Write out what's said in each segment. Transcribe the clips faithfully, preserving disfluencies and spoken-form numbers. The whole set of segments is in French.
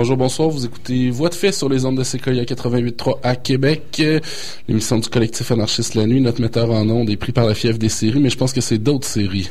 Bonjour, bonsoir, vous écoutez Voix de fait sur les ondes de Séquoia quatre-vingt-huit point trois à Québec, l'émission du collectif anarchiste La Nuit. Notre metteur en ondes est pris par la fièvre des séries, mais je pense que c'est d'autres séries.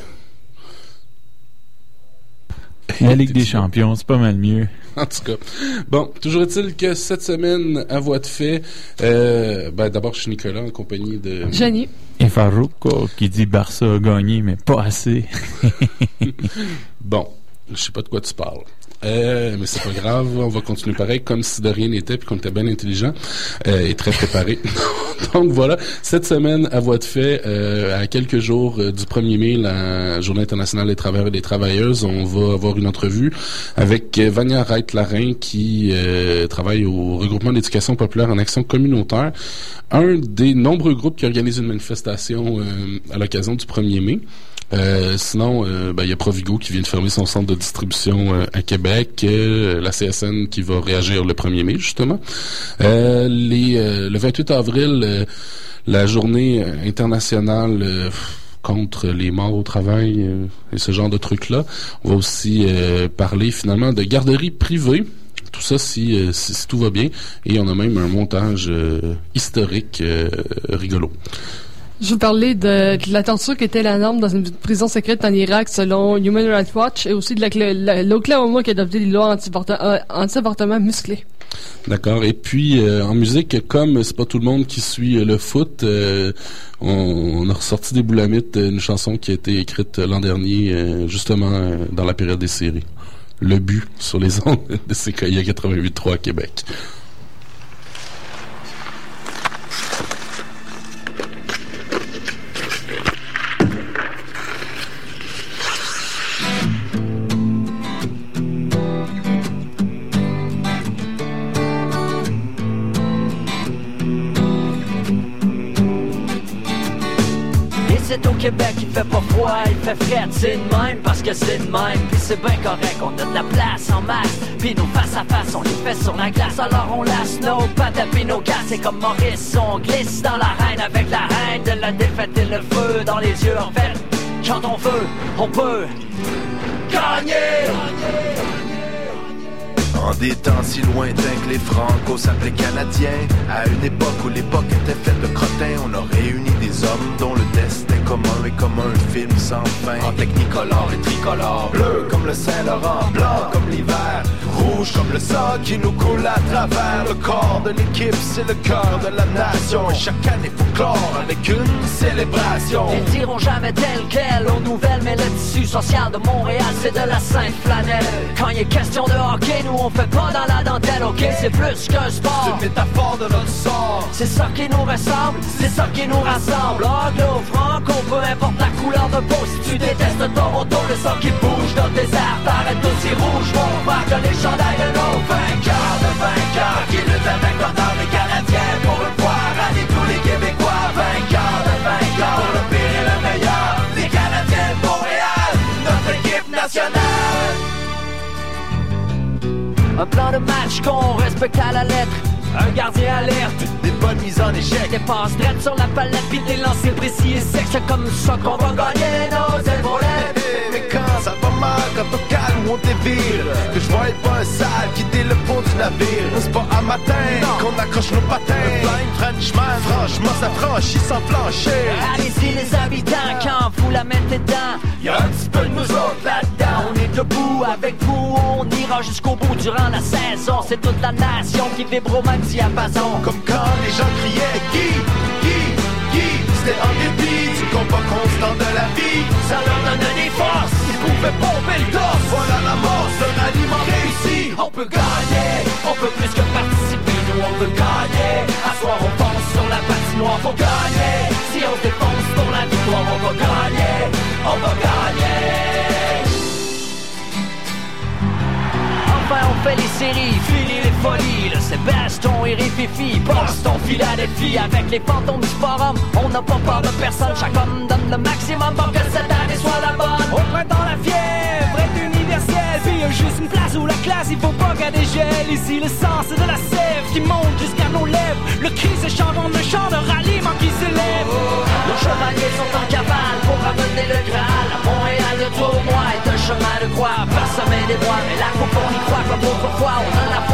La Ligue des Champions, c'est pas mal mieux. En tout cas. Bon, toujours est-il que cette semaine, à Voix de fait, euh, ben d'abord, je suis Nicolas, en compagnie de... Jenny. Et Farouk, qui dit Barça a gagné, mais pas assez. Bon, je sais pas de quoi tu parles. Euh, mais c'est pas grave, on va continuer pareil, comme si de rien n'était, puis qu'on était bien intelligent euh, et très préparé. Donc voilà, cette semaine, à Voix de fait, euh, à quelques jours euh, du premier mai, la Journée internationale des travailleurs et des travailleuses, on va avoir une entrevue avec euh, Vania Wright-Larin, qui euh, travaille au regroupement d'éducation populaire en action communautaire, un des nombreux groupes qui organise une manifestation euh, à l'occasion du premier mai. Euh, sinon, euh, ben, il y a Provigo qui vient de fermer son centre de distribution euh, à Québec, euh, la C S N qui va réagir le premier mai, justement. Euh, les, euh, le vingt-huit avril, euh, la journée internationale euh, contre les morts au travail euh, et ce genre de trucs-là. On va aussi euh, parler finalement de garderies privées. Tout ça si, euh, si, si tout va bien. Et on a même un montage euh, historique euh, rigolo. Je vais vous parler de, de la torture qui était la norme dans une prison secrète en Irak selon Human Rights Watch et aussi de la, la, l'Oklahoma qui a adopté des lois anti-avortement, anti-avortement musclées. D'accord. Et puis, euh, en musique, comme c'est pas tout le monde qui suit le foot, euh, on, on a ressorti des boulamites, une chanson qui a été écrite l'an dernier, euh, justement euh, dans la période des séries. Le but sur les ondes de Séquoia quatre-vingt-huit point trois à Québec. C'est au Québec, il fait pas froid, il fait frais, c'est de même parce que c'est de même. Puis c'est bien correct, on a de la place en masse. Puis nos face à face, on les fait sur la glace. Alors on laisse nos pattes puis nos gars. C'est comme Maurice, on glisse dans l'arène avec la haine de la défaite et le feu dans les yeux. En fait, quand on veut, on peut gagner. En des temps si lointains que les Franco s'appelaient Canadiens, à une époque où l'époque était faite de crottins, on a réuni des hommes dont le destin commun est comme un film sans fin. En technicolore et tricolore, bleu comme le Saint-Laurent, blanc comme l'hiver, rouge comme le sang qui nous coule à travers. Le corps de l'équipe, c'est le cœur de la nation, et chaque année faut clore avec une célébration. Ils diront jamais tel quel aux nouvelles, mais le tissu social de Montréal, c'est de la sainte flanelle. Quand il est question de hockey, nous on fait pas dans la dentelle, ok, c'est plus qu'un sport. C'est une métaphore de notre sort. C'est ça qui nous ressemble, c'est ça qui nous rassemble. Anglo, franco, peu importe la couleur de peau. Si tu détestes Toronto, le sang qui bouge dans tes airs t'arrête aussi rouge. On va que les chandails de nos vainqueurs, de vainqueurs qui luttent avec l'honneur des Canadiens pour une fois rallier tous les Québécois. Vainqueurs de vainqueurs, pour le pire et le meilleur, les Canadiens de Montréal, notre équipe nationale. Un plan de match qu'on respecte à la lettre. Un gardien alerte, des bonnes mises en échec, des passes drettes sur la palette, puis des lancers précis et secs. C'est comme ça qu'on va gagner nos épaulettes. Mais quand ça va mal, quand on calme ou on dévire, que je vois pas un sale quitter le pont du navire. C'est pas à matin qu'on accroche nos patins. Le blind Frenchman, franchement ça franchit sans plancher. Allez-y les habitants, quand vous la mettez dedans, y'a un petit peu de nous autres là-dedans. on est debout avec vous, on ira jusqu'au bout durant la saison. C'est toute la nation qui vibre au même diapason. Comme quand les gens criaient Guy, Guy, Guy. C'était en dépit du combat constant de la vie. Ça leur donne des forces, ils pouvaient pomper le torse. Voilà la mort d'un aliment réussi. on peut gagner, on peut plus que participer. Nous on veut gagner, à soir on pense sur la patinoire. Faut gagner, si on se défonce pour la victoire. On va gagner, on va gagner. Enfin on fait les séries, fini les folies. Le Sébastien et Rififi, Boston, Philadelphie. Avec les fantômes du forum, on n'a pas peur de personne. Chaque homme donne le maximum pour que cette année soit la bonne. Au printemps la fièvre est universelle. Puis y'a juste une place où la classe il faut pas qu'elle dégèle. Ici le sang c'est de la sève qui monte jusqu'à nos lèvres. Le cri s'échange en un chant de ralliement qui s'élève. Nos chevaliers sont en cavale pour ramener le Graal. À Montréal le tournoi est un chemin de croix, parsemé des droits. Mais la coupe on y croit comme autrefois, on a la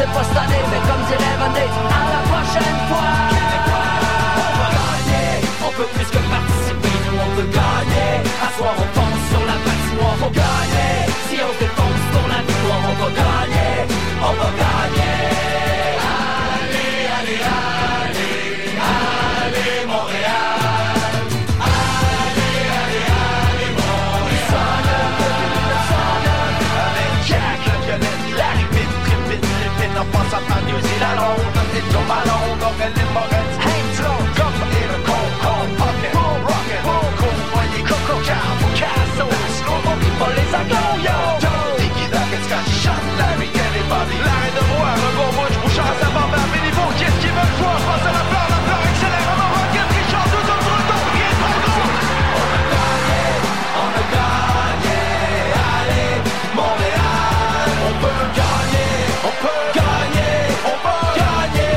c'est pas cette année, mais comme dirait René, à la prochaine fois. Québécois, on va gagner, on peut plus que participer, nous on peut gagner. À soir on fonce sur la patinoire, faut gagner. Si on se défonce pour la victoire, on va gagner, on va gagner. Allez, allez, allez, allez Montréal. Allez, allez, allez Montréal. Avec Jack, la violette, la répite, tripite, tripite, en passant par New Zealand, on est Joe Malone, Aurélie Moretz, Hank Sloan, comme et le con, con, pocket, boom, rocket, boom, cool, voyez, coco, car, Picasso, slow, pas les accords, yo, Nicky Duckett, Scotty, Sean, Larry, everybody, l'arrêt de voir, un bon mot, je bouche à sa barbe à mes niveaux, qu'est-ce qu'ils veulent voir, passe à la fleur, la fleur, accélère, on va rocket, Richard, tout en breton, rien de trop gros. On a gagné, on a gagné, allez, Montréal, on peut gagner, on peut gagner, on va gagner.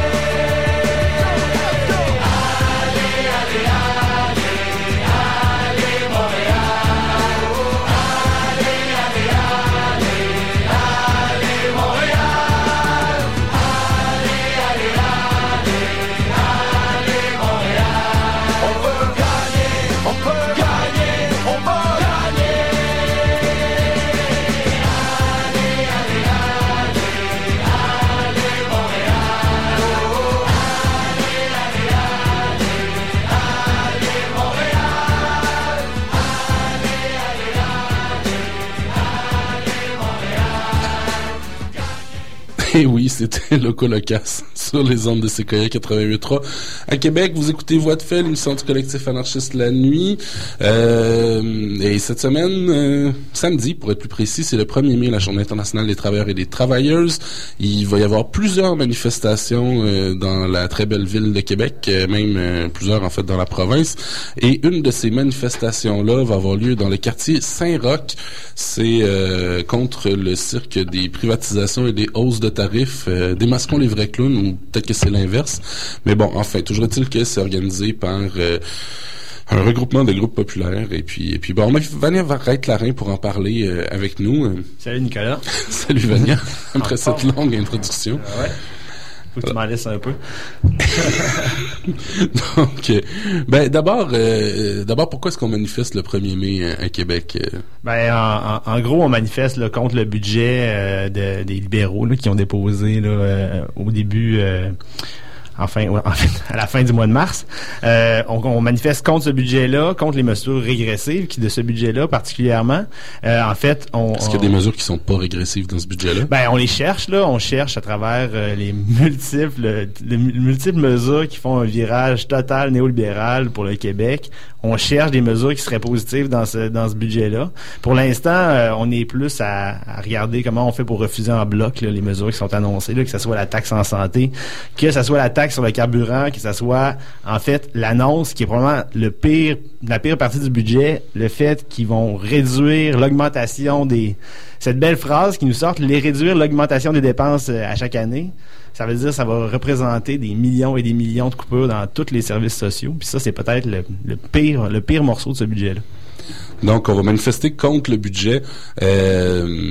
Allez, allez, allez, allez, Montréal. Allez, allez, allez, allez, Montréal. Allez, allez, allez, allez, Montréal. On peut gagner, on peut gagner, on va gagner. Allez, allez, allez, allez, Montréal. Allez, allez, allez, allez, Montréal. Et oui, c'était Loco Locas sur les ondes de Séquoia quatre-vingt-huit point trois. À Québec, vous écoutez Voix de fait, l'émission du collectif anarchiste La Nuit. Euh, et cette semaine, euh, samedi, pour être plus précis, c'est le premier mai, la Journée internationale des travailleurs et des travailleuses. Il va y avoir plusieurs manifestations euh, dans la très belle ville de Québec, euh, même euh, plusieurs en fait dans la province. Et une de ces manifestations-là va avoir lieu dans le quartier Saint-Roch. C'est euh, contre le cirque des privatisations et des hausses de tarifs. Euh, démasquons les vrais clowns, ou peut-être que c'est l'inverse. Mais bon, enfin, toujours est-il que c'est organisé par euh, un regroupement de groupes populaires. Et puis, et puis bon, on a Vania Varette-Larin pour en parler euh, avec nous. Salut Nicolas. Salut Vania, après cette longue introduction. Euh, ouais. Faut que tu m'en laisses un peu. Donc, euh, ben d'abord, euh, d'abord, pourquoi est-ce qu'on manifeste le premier mai à, à Québec? Euh? Ben en, en, en gros, on manifeste là, contre le budget euh, de, des libéraux là, qui ont déposé là, euh, au début. Euh, Enfin, en fait, à la fin du mois de mars, euh, on, on manifeste contre ce budget-là, contre les mesures régressives qui de ce budget-là particulièrement. Euh, en fait, on est-ce qu'il y a des mesures qui sont pas régressives dans ce budget-là? Ben, on les cherche là, on cherche à travers euh, les multiples, les multiples mesures qui font un virage total néolibéral pour le Québec. On cherche des mesures qui seraient positives dans ce dans ce budget-là. Pour l'instant, euh, on est plus à, à regarder comment on fait pour refuser en bloc là, les mesures qui sont annoncées, là, que ce soit la taxe en santé, que ce soit la taxe sur le carburant, que ce soit en fait l'annonce qui est probablement le pire, la pire partie du budget, le fait qu'ils vont réduire l'augmentation des, cette belle phrase qui nous sort, les réduire l'augmentation des dépenses à chaque année. Ça veut dire que ça va représenter des millions et des millions de coupures dans tous les services sociaux. Puis ça, c'est peut-être le, le pire, le pire morceau de ce budget-là. Donc, on va manifester contre le budget. Euh,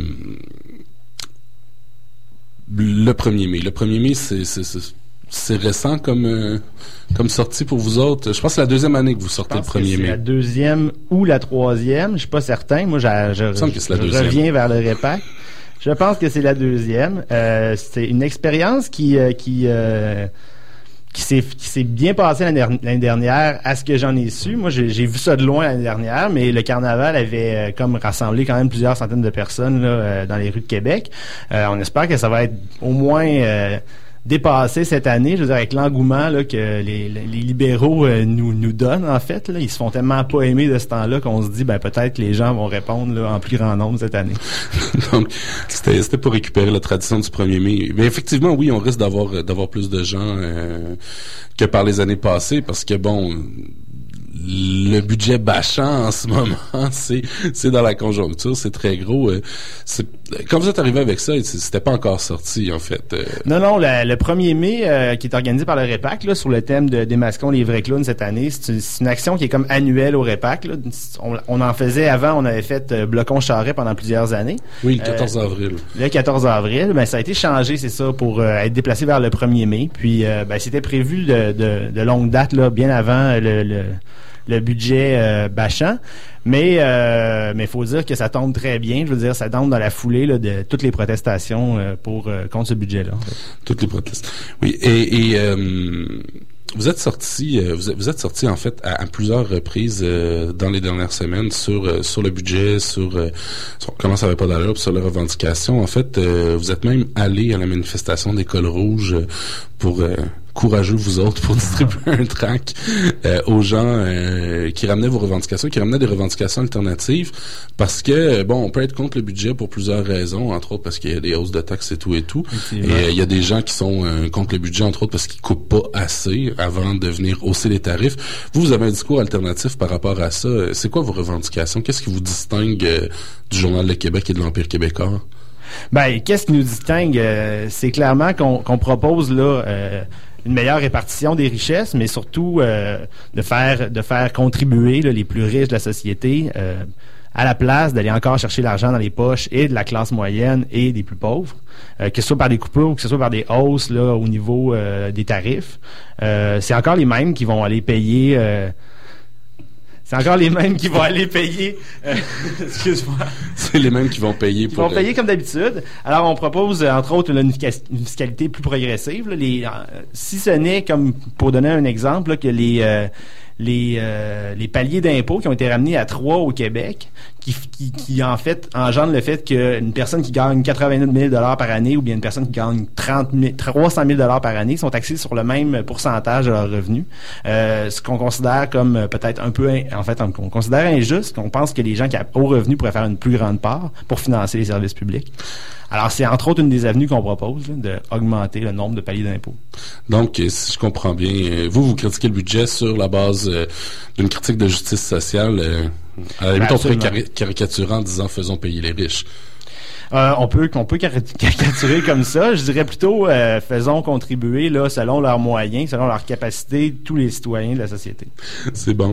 le premier mai. Le premier mai, c'est, c'est, c'est C'est récent comme euh, comme sortie pour vous autres. Je pense que c'est la deuxième année que vous sortez le premier mai. C'est la deuxième ou la troisième, je suis pas certain. Moi, je, je, je, je reviens vers le REPAC. Je pense que c'est la deuxième. Euh, c'est une expérience qui euh, qui euh, qui s'est qui s'est bien passée l'année, l'année dernière, à ce que j'en ai su. Moi, j'ai, j'ai vu ça de loin l'année dernière, mais le carnaval avait euh, comme rassemblé quand même plusieurs centaines de personnes là, euh, dans les rues de Québec. Euh, on espère que ça va être au moins euh, dépassé cette année, je veux dire, avec l'engouement là, que les, les libéraux euh, nous nous donnent, en fait. Là, ils se font tellement pas aimer de ce temps-là qu'on se dit, ben peut-être que les gens vont répondre là, en plus grand nombre cette année. Donc, c'était, c'était pour récupérer la tradition du premier mai. Mais effectivement, oui, on risque d'avoir d'avoir plus de gens euh, que par les années passées, parce que, bon, le budget bâchant en ce moment, c'est c'est dans la conjoncture, c'est très gros. Euh, c'est, quand vous êtes arrivé avec ça, c'était pas encore sorti en fait. Euh. Non, non, le, le premier mai euh, qui est organisé par le REPAC là, sur le thème de Démasquons les vrais clowns cette année, c'est, c'est une action qui est comme annuelle au REPAC. Là. On, on en faisait avant, on avait fait euh, Blocon-Charret pendant plusieurs années. Oui, le quatorze euh, avril. Le quatorze avril, ben ça a été changé, c'est ça, pour euh, être déplacé vers le premier mai. Puis euh, ben c'était prévu de, de, de longue date là, bien avant le, le le budget euh, bâchant, mais euh, mais faut dire que ça tombe très bien. Je veux dire, ça tombe dans la foulée là, de toutes les protestations euh, pour euh, contre ce budget-là. En fait. Toutes les protestations. Oui, et, et euh, vous êtes sorti, euh, vous, êtes, vous êtes sorti en fait à, à plusieurs reprises euh, dans les dernières semaines sur euh, sur le budget, sur, euh, sur comment ça va pas d'allure, sur les revendications. En fait, euh, vous êtes même allé à la manifestation des cols rouges pour euh, courageux vous autres pour distribuer un tract euh, aux gens euh, qui ramenaient vos revendications, qui ramenaient des revendications alternatives, parce que bon, on peut être contre le budget pour plusieurs raisons, entre autres parce qu'il y a des hausses de taxes et tout et tout. Et il euh, y a des gens qui sont euh, contre le budget, entre autres parce qu'ils coupent pas assez avant de venir hausser les tarifs. Vous, vous avez un discours alternatif par rapport à ça. C'est quoi vos revendications? Qu'est-ce qui vous distingue euh, du Journal de Québec et de l'Empire québécois? Ben, qu'est-ce qui nous distingue? Euh, c'est clairement qu'on, qu'on propose là euh, une meilleure répartition des richesses, mais surtout euh, de faire de faire contribuer là, les plus riches de la société euh, à la place d'aller encore chercher l'argent dans les poches et de la classe moyenne et des plus pauvres, euh, que ce soit par des coupures ou que ce soit par des hausses là au niveau euh, des tarifs. Euh, c'est encore les mêmes qui vont aller payer... Euh, C'est encore les mêmes qui vont aller payer. Euh, excuse-moi. C'est les mêmes qui vont payer. Pour Ils vont payer comme d'habitude. Alors, on propose, entre autres, là, une, une fiscalité plus progressive. Là, les, euh, si ce n'est, comme pour donner un exemple, là, que les... Euh, les euh, les paliers d'impôts qui ont été ramenés à trois au Québec, qui, qui, qui en fait engendrent le fait qu'une personne qui gagne quatre-vingt-neuf mille dollars par année ou bien une personne qui gagne trente mille, trois cent mille dollars par année sont taxés sur le même pourcentage de leurs revenus. Euh, ce qu'on considère comme euh, peut-être un peu, en fait, on, on considère injuste. On pense que les gens qui ont haut revenu pourraient faire une plus grande part pour financer les services publics. Alors, c'est entre autres une des avenues qu'on propose, d'augmenter le nombre de paliers d'impôts. Donc, si je comprends bien, vous, vous critiquez le budget sur la base euh, d'une critique de justice sociale. Euh, à la limite, on pourrait cari- caricaturer en disant « faisons payer les riches ». Euh, on peut on peut caricaturer comme ça. Je dirais plutôt euh, faisons contribuer là selon leurs moyens, selon leurs capacités, tous les citoyens de la société. C'est bon.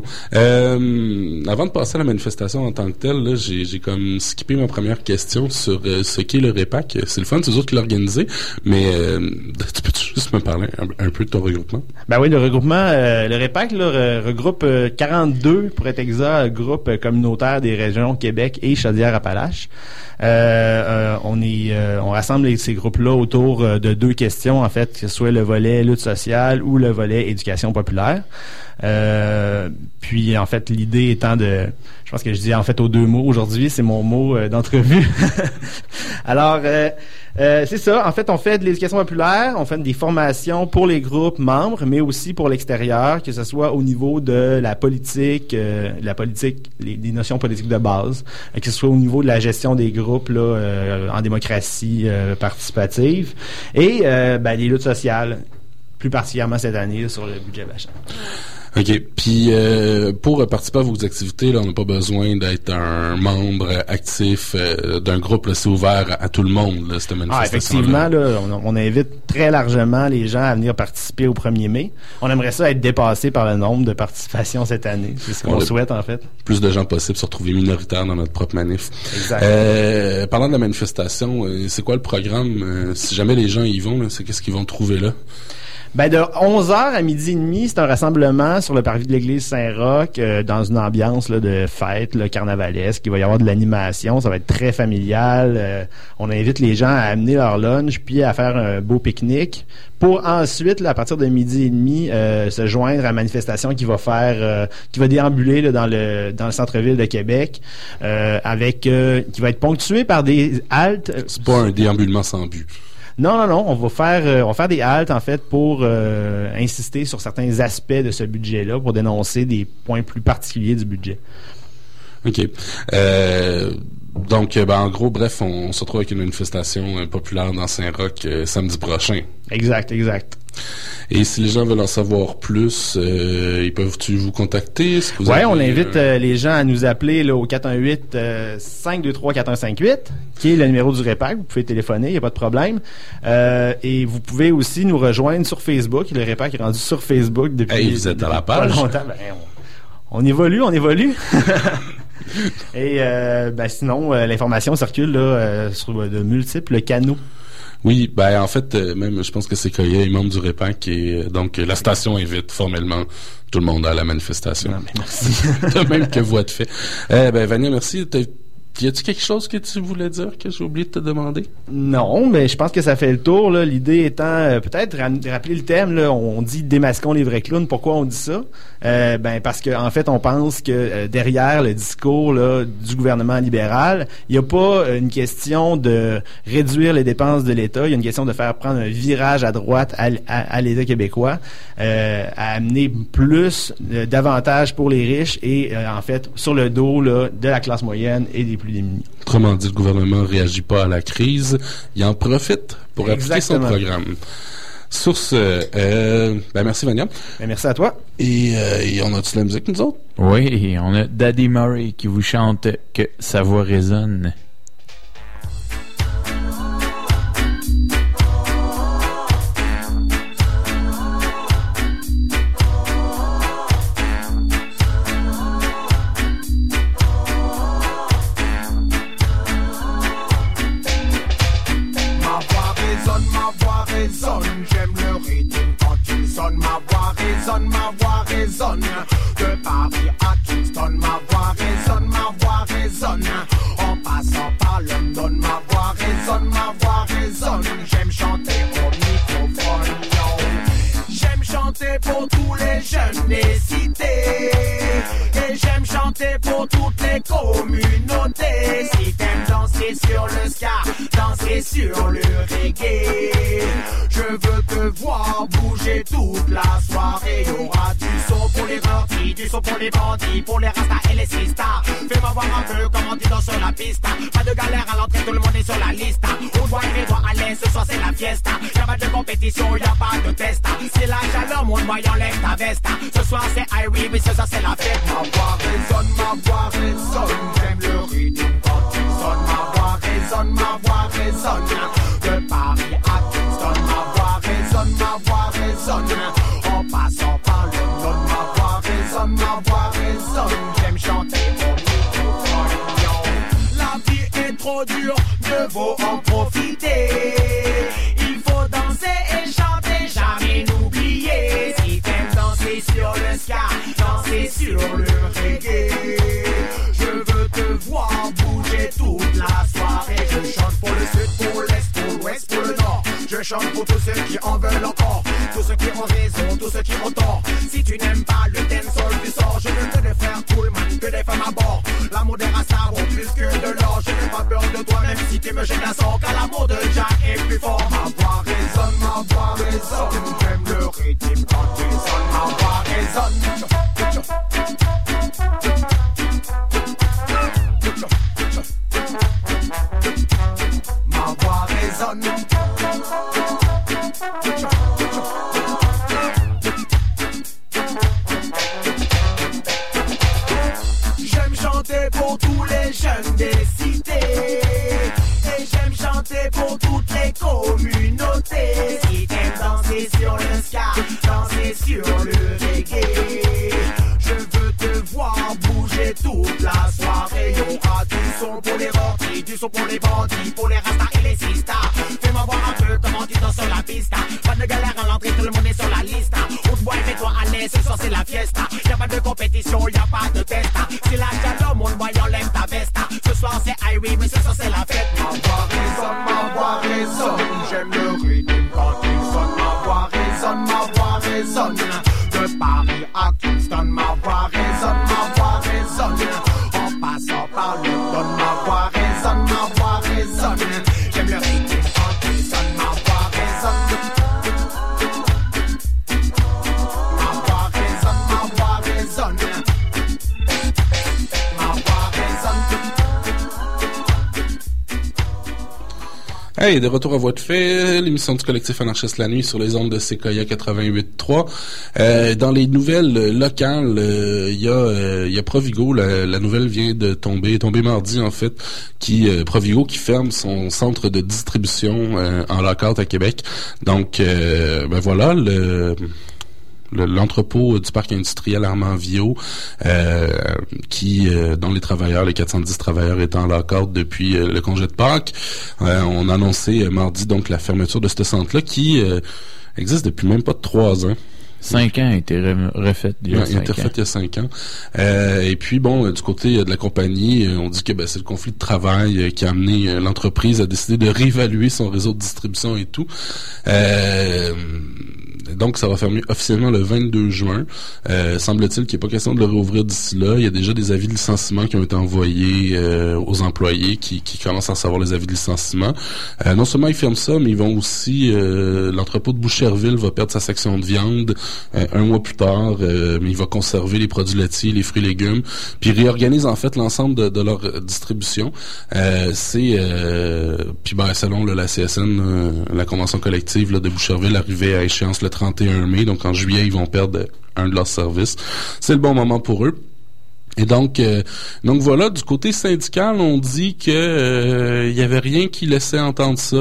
Euh, avant de passer à la manifestation en tant que telle, là, j'ai, j'ai comme skippé ma première question sur euh, ce qu'est le REPAC. C'est le fun, c'est eux autres qui l'ont organisé, mais euh, tu peux-tu juste me parler un, un peu de ton regroupement? Ben oui, le regroupement, euh, le REPAC là, re, regroupe euh, quarante-deux, pour être exact, groupes communautaires des régions Québec et Chaudière-Appalaches. Euh, euh, on est, euh, on rassemble les, ces groupes-là autour euh, de deux questions, en fait, que ce soit le volet lutte sociale ou le volet éducation populaire. Euh, puis, en fait, l'idée étant de... Je pense que je dis, en fait, aux deux mots. Aujourd'hui, c'est mon mot euh, d'entrevue. Alors, euh, euh, c'est ça. En fait, on fait de l'éducation populaire, on fait des formations pour les groupes membres, mais aussi pour l'extérieur, que ce soit au niveau de la politique, euh, la politique, les, les notions politiques de base, euh, que ce soit au niveau de la gestion des groupes là, euh, en démocratie euh, participative, et euh, ben, les luttes sociales, plus particulièrement cette année là, sur le budget bâchant. OK. Puis euh, pour participer à vos activités, là, on n'a pas besoin d'être un membre actif euh, d'un groupe. Là, c'est ouvert à, à tout le monde, là, cette manifestation. Ah, effectivement, là, on, on invite très largement les gens à venir participer au premier mai. On aimerait ça être dépassé par le nombre de participations cette année. C'est ce qu'on souhaite, en fait. Plus de gens possible se retrouver minoritaires dans notre propre manif. Exact. Euh, parlant de la manifestation, euh, c'est quoi le programme? Euh, si jamais les gens y vont, là, c'est qu'est-ce qu'ils vont trouver là? Ben de onze heures à midi et demi, c'est un rassemblement sur le parvis de l'église Saint-Roch euh, dans une ambiance là, de fête là, carnavalesque. Il va y avoir de l'animation, ça va être très familial. Euh, on invite les gens à amener leur lunch puis à faire un beau pique-nique pour ensuite, là, à partir de midi et demi, euh, se joindre à la manifestation qui va faire, euh, qui va déambuler là, dans le dans le centre-ville de Québec, euh, avec euh, qui va être ponctué par des haltes. C'est pas un déambulement sans but. Non, non, non. On va faire, euh, on va faire des haltes en fait pour euh, insister sur certains aspects de ce budget-là, pour dénoncer des points plus particuliers du budget. OK. Euh, donc, ben, en gros, bref, on, on se retrouve avec une manifestation euh, populaire dans Saint-Roch euh, samedi prochain. Exact, exact. Et si les gens veulent en savoir plus, euh, ils peuvent-tu vous contacter? Est-ce que vous Ouais, avez, on invite euh, euh, les gens à nous appeler là, au quatre un huit, cinq deux trois, quatre un cinq huit, qui est le numéro du REPAC. Vous pouvez téléphoner, il n'y a pas de problème. Euh, et vous pouvez aussi nous rejoindre sur Facebook. Le REPAC est rendu sur Facebook depuis, Hey, vous êtes depuis à la pas page. longtemps. Ben, on, on évolue, on évolue. Et euh, ben, sinon, euh, l'information circule là, euh, sur euh, de multiples canaux. Oui, ben en fait, euh, même je pense que c'est Koya est membre du REPAC et euh, donc euh, la station invite formellement tout le monde à la manifestation. Non, mais merci. De même que voix de fait. Eh ben Vania, merci. T'as- Y a-tu quelque chose que tu voulais dire que j'ai oublié de te demander? Non, mais je pense que ça fait le tour. Là. L'idée étant euh, peut-être ra- de rappeler le thème. Là, on dit démasquons les vrais clowns. Pourquoi on dit ça? Euh, ben parce que en fait, on pense que euh, derrière le discours là, du gouvernement libéral, il n'y a pas euh, une question de réduire les dépenses de l'État. Il y a une question de faire prendre un virage à droite à, l- à, à l'État québécois, euh, à amener plus euh, d'avantages pour les riches et euh, en fait sur le dos là, de la classe moyenne et des plus démunis. Autrement dit, le gouvernement réagit pas à la crise, il en profite pour appliquer son Exactement. programme. Sur ce, euh, ben merci Vania. Ben, merci à toi. Et, euh, et on a-tu de la musique nous autres? Oui, et on a Daddy Murray qui vous chante que sa voix résonne. Ma voix résonne, ma voix résonne, j'aime le rythme quand il sonne. Ma voix résonne, ma voix résonne, de Paris à Kingston. Ma voix résonne, ma voix résonne, en passant par London. Ma voix résonne, ma voix résonne, j'aime chanter au microphone. Yo. J'aime chanter pour tous les jeunes des cités, et j'aime chanter pour toutes les communautés. Si t'aimes danser sur le ska, danser sur le reggae, je veux te voir bouger toute la soirée. Y'aura du son pour les rortis, du son pour les bandits, pour les rastas et les sistas. Fais-moi voir un peu comment tu danses sur la piste. Pas de galère à l'entrée, tout le monde est sur la liste. On doit aimer, doit aller, ce soir c'est la fiesta. Y'a pas de compétition, y'a pas de test. C'est la chaleur, mon moi enlève ta veste. Ce soir c'est Irie, mais ce soir c'est la fête. Ma voix résonne, ma voix résonne, j'aime le rythme quand il sonne. Ma voix résonne, ma voix résonne, de Paris à Kingston. Ma voix résonne, ma voix résonne, en passant par le London. Ma voix résonne, ma voix résonne, j'aime chanter au microphone. Yo. La vie est trop dure, mieux vaut en profiter. Il faut danser et chanter, jamais n'oublier. Si t'aimes danser sur le ska, danser sur le reggae, je veux te voir bouger toute la soirée. Je chante pour le sud, pour l'est, pour l'ouest, pour le nord. Je chante pour tous ceux qui en veulent encore, tous ceux qui ont raison, tous ceux qui ont tort. Si tu n'aimes pas le dancehall du sort, je veux que des frères Coolman, que des femmes à bord. L'amour des rassas vaut plus que de l'or. Je n'ai pas peur de toi, même si tu me gênes à sort, car l'amour de Jack est plus fort. Ma voix résonne, ma voix résonne, j'aime le rythme quand il sonne. Ma voix résonne. Ma voix résonne. J'aime chanter pour tous les jeunes des cités, et j'aime chanter pour toutes les communautés. Si t'aimes danser sur le ska, danser sur le reggae, je veux te voir bouger toute la soirée. Y'aura du son pour les rortis, du son pour les bandits, pour les rastas et les sistas. Fais-moi voir un peu comment tu danses sur la piste. Pas de galère à l'entrée, tout le monde est sur la liste. On te boit et mets-toi à l'aise, ce soir c'est la fiesta. Y'a pas de compétition, y'a pas de test. C'est la chaleur, mon boy, enlève ta veste. Ce soir c'est Irie, mais ce soir c'est la fête. Ma voix résonne, ma voix résonne, j'aime le rythme quand il sonne. Ma voix résonne, ma voix résonne, de Paris à Kingston. Ma voix résonne, ma voix résonne, en passant par le London. Ma voix résonne, ma voix résonne, j'aime le rythme quand il sonne. Ma voix résonne. Ma voix résonne, ma voix résonne, ma voix résonne. Hey, de retour à voie de fait, l'émission du collectif anarchiste la nuit sur les ondes de Sequoia quatre-vingt-huit trois. Euh, dans les nouvelles locales, il euh, y a euh, y a Provigo, la, la nouvelle vient de tomber, tomber mardi en fait, qui euh, Provigo qui ferme son centre de distribution euh, en lock-out à Québec. Donc euh, ben voilà le Le, l'entrepôt du parc industriel Armand-Vio, euh, qui, euh, dont les travailleurs, les quatre cent dix travailleurs étaient en lock-out depuis euh, le congé de Pâques. Euh, on a annoncé euh, mardi donc la fermeture de ce centre-là qui euh, existe depuis même pas trois ans. Cinq ans a été re- refait il y a ouais, cinq il a été ans. refait il y a cinq ans. Euh, et puis, bon, euh, du côté euh, de la compagnie, euh, on dit que ben, c'est le conflit de travail euh, qui a amené euh, l'entreprise à décider de réévaluer son réseau de distribution et tout. Euh, donc, ça va fermer officiellement le vingt-deux juin. Euh, semble-t-il qu'il n'est pas question de le réouvrir d'ici là. Il y a déjà des avis de licenciement qui ont été envoyés euh, aux employés qui, qui commencent à recevoir les avis de licenciement. Euh, non seulement ils ferment ça, mais ils vont aussi... Euh, l'entrepôt de Boucherville va perdre sa section de viande Euh, un mois plus tard, euh, mais il va conserver les produits laitiers, les fruits et légumes, puis il réorganise en fait l'ensemble de, de leur euh, distribution. Euh, c'est euh, puis ben selon là, la C S N, euh, la convention collective là, de Boucherville arrivait à échéance le trente et un mai, donc en juillet ils vont perdre un de leurs services. C'est le bon moment pour eux. Et donc, euh, donc voilà, du côté syndical, on dit que euh, il y avait rien qui laissait entendre ça.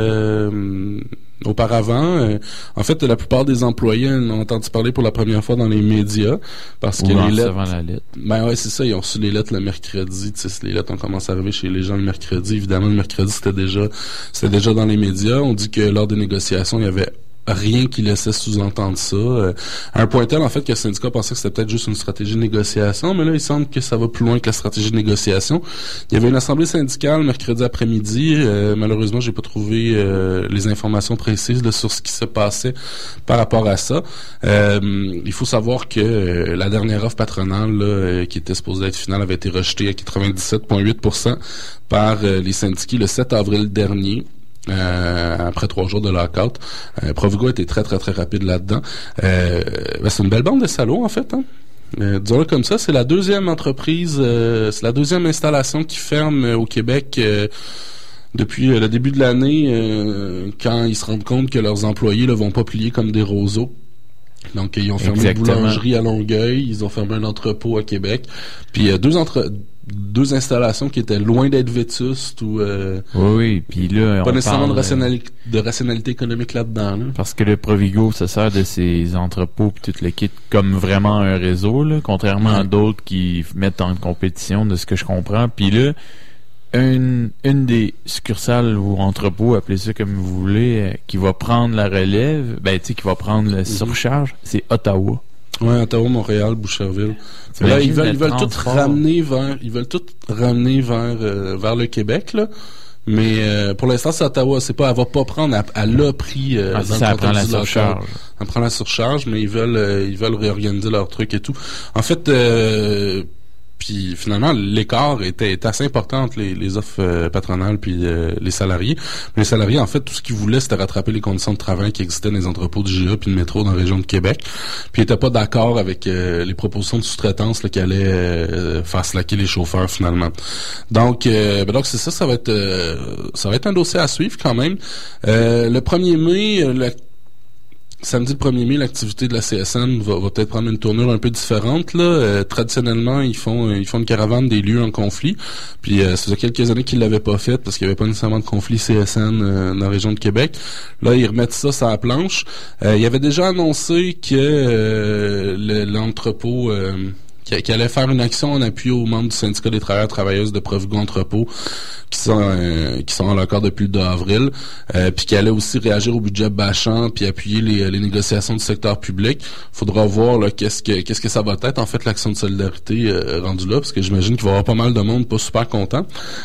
Euh, Auparavant, euh, en fait, la plupart des employés en ont entendu parler pour la première fois dans les médias parce que Ou en les lettres, recevant la lettre. ben ouais, c'est ça, ils ont reçu les lettres le mercredi. Tu sais, les lettres ont commencé à arriver chez les gens le mercredi. Évidemment, le mercredi c'était déjà, c'était déjà dans les médias. On dit que lors des négociations, il y avait rien qui laissait sous-entendre ça. Euh, à un point tel, en fait, que le syndicat pensait que c'était peut-être juste une stratégie de négociation, mais là, il semble que ça va plus loin que la stratégie de négociation. Il y avait une assemblée syndicale mercredi après-midi. Euh, malheureusement, j'ai pas trouvé euh, les informations précises là, sur ce qui se passait par rapport à ça. Euh, il faut savoir que euh, la dernière offre patronale, là, euh, qui était supposée être finale, avait été rejetée à quatre-vingt-dix-sept virgule huit pour cent par euh, les syndiqués le sept avril dernier. Euh, après trois jours de lockout. Euh, Provigo a été très, très, très rapide là-dedans. Euh, ben c'est une belle bande de salauds, en fait. Hein? Euh, disons-le comme ça, c'est la deuxième entreprise, euh, c'est la deuxième installation qui ferme euh, au Québec euh, depuis euh, le début de l'année, euh, quand ils se rendent compte que leurs employés ne vont pas plier comme des roseaux. Donc, ils ont fermé Exactement. une boulangerie à Longueuil, ils ont fermé un entrepôt à Québec. Puis, euh, deux entre... deux installations qui étaient loin d'être vétustes ou euh, Oui, oui, puis là, pas on nécessairement parle, de rationalité, de rationalité économique là-dedans. Là. parce que le Provigo se sert de ses entrepôts puis tout le kit comme vraiment un réseau, là, contrairement à Ouais. d'autres qui mettent en compétition, de ce que je comprends. Puis là, une, une des succursales ou entrepôts, appelez ça comme vous voulez, euh, qui va prendre la relève, ben tu sais, qui va prendre la surcharge, c'est Ottawa. Ouais, Ottawa, Montréal, Boucherville. T'imagines Là, ils veulent, le ils veulent tout transport? ramener vers, ils veulent tout ramener vers, euh, vers le Québec, là. Mais euh, pour l'instant, c'est Ottawa. C'est pas, elle va pas prendre à, à le prix euh, Ah, dans c'est le ça, elle prend contexte la du lockout. surcharge. Elle prend la surcharge, mais ils veulent, euh, ils veulent réorganiser leur truc et tout. En fait, euh, puis finalement, l'écart était, était assez important entre les, les offres euh, patronales puis euh, les salariés. Mais les salariés, en fait, tout ce qu'ils voulaient, c'était rattraper les conditions de travail qui existaient dans les entrepôts de G A puis de métro dans la région de Québec. Puis ils étaient pas d'accord avec euh, les propositions de sous-traitance là, qui allaient euh, faire slacker les chauffeurs finalement. Donc, euh, ben donc c'est ça, ça va être euh, ça va être un dossier à suivre quand même. Euh, le premier mai, euh, la Samedi le premier mai, l'activité de la C S N va, va peut-être prendre une tournure un peu différente. Là, euh, traditionnellement, ils font ils font une caravane des lieux en conflit. Puis euh, ça faisait quelques années qu'ils l'avaient pas fait parce qu'il y avait pas nécessairement de conflit C S N euh, dans la région de Québec. Là, ils remettent ça sur la planche. Euh, ils avaient déjà annoncé que euh, le, l'entrepôt euh, qui, qui allait faire une action en appui aux membres du syndicat des travailleurs et travailleuses de Provigo Entrepôt qui sont euh, qui sont en accord depuis le deux avril, euh, puis qui allait aussi réagir au budget bâchant puis appuyer les, les négociations du secteur public. Faudra voir là qu'est-ce que qu'est-ce que ça va être en fait l'action de solidarité euh, rendue là, parce que j'imagine qu'il va y avoir pas mal de monde pas super content.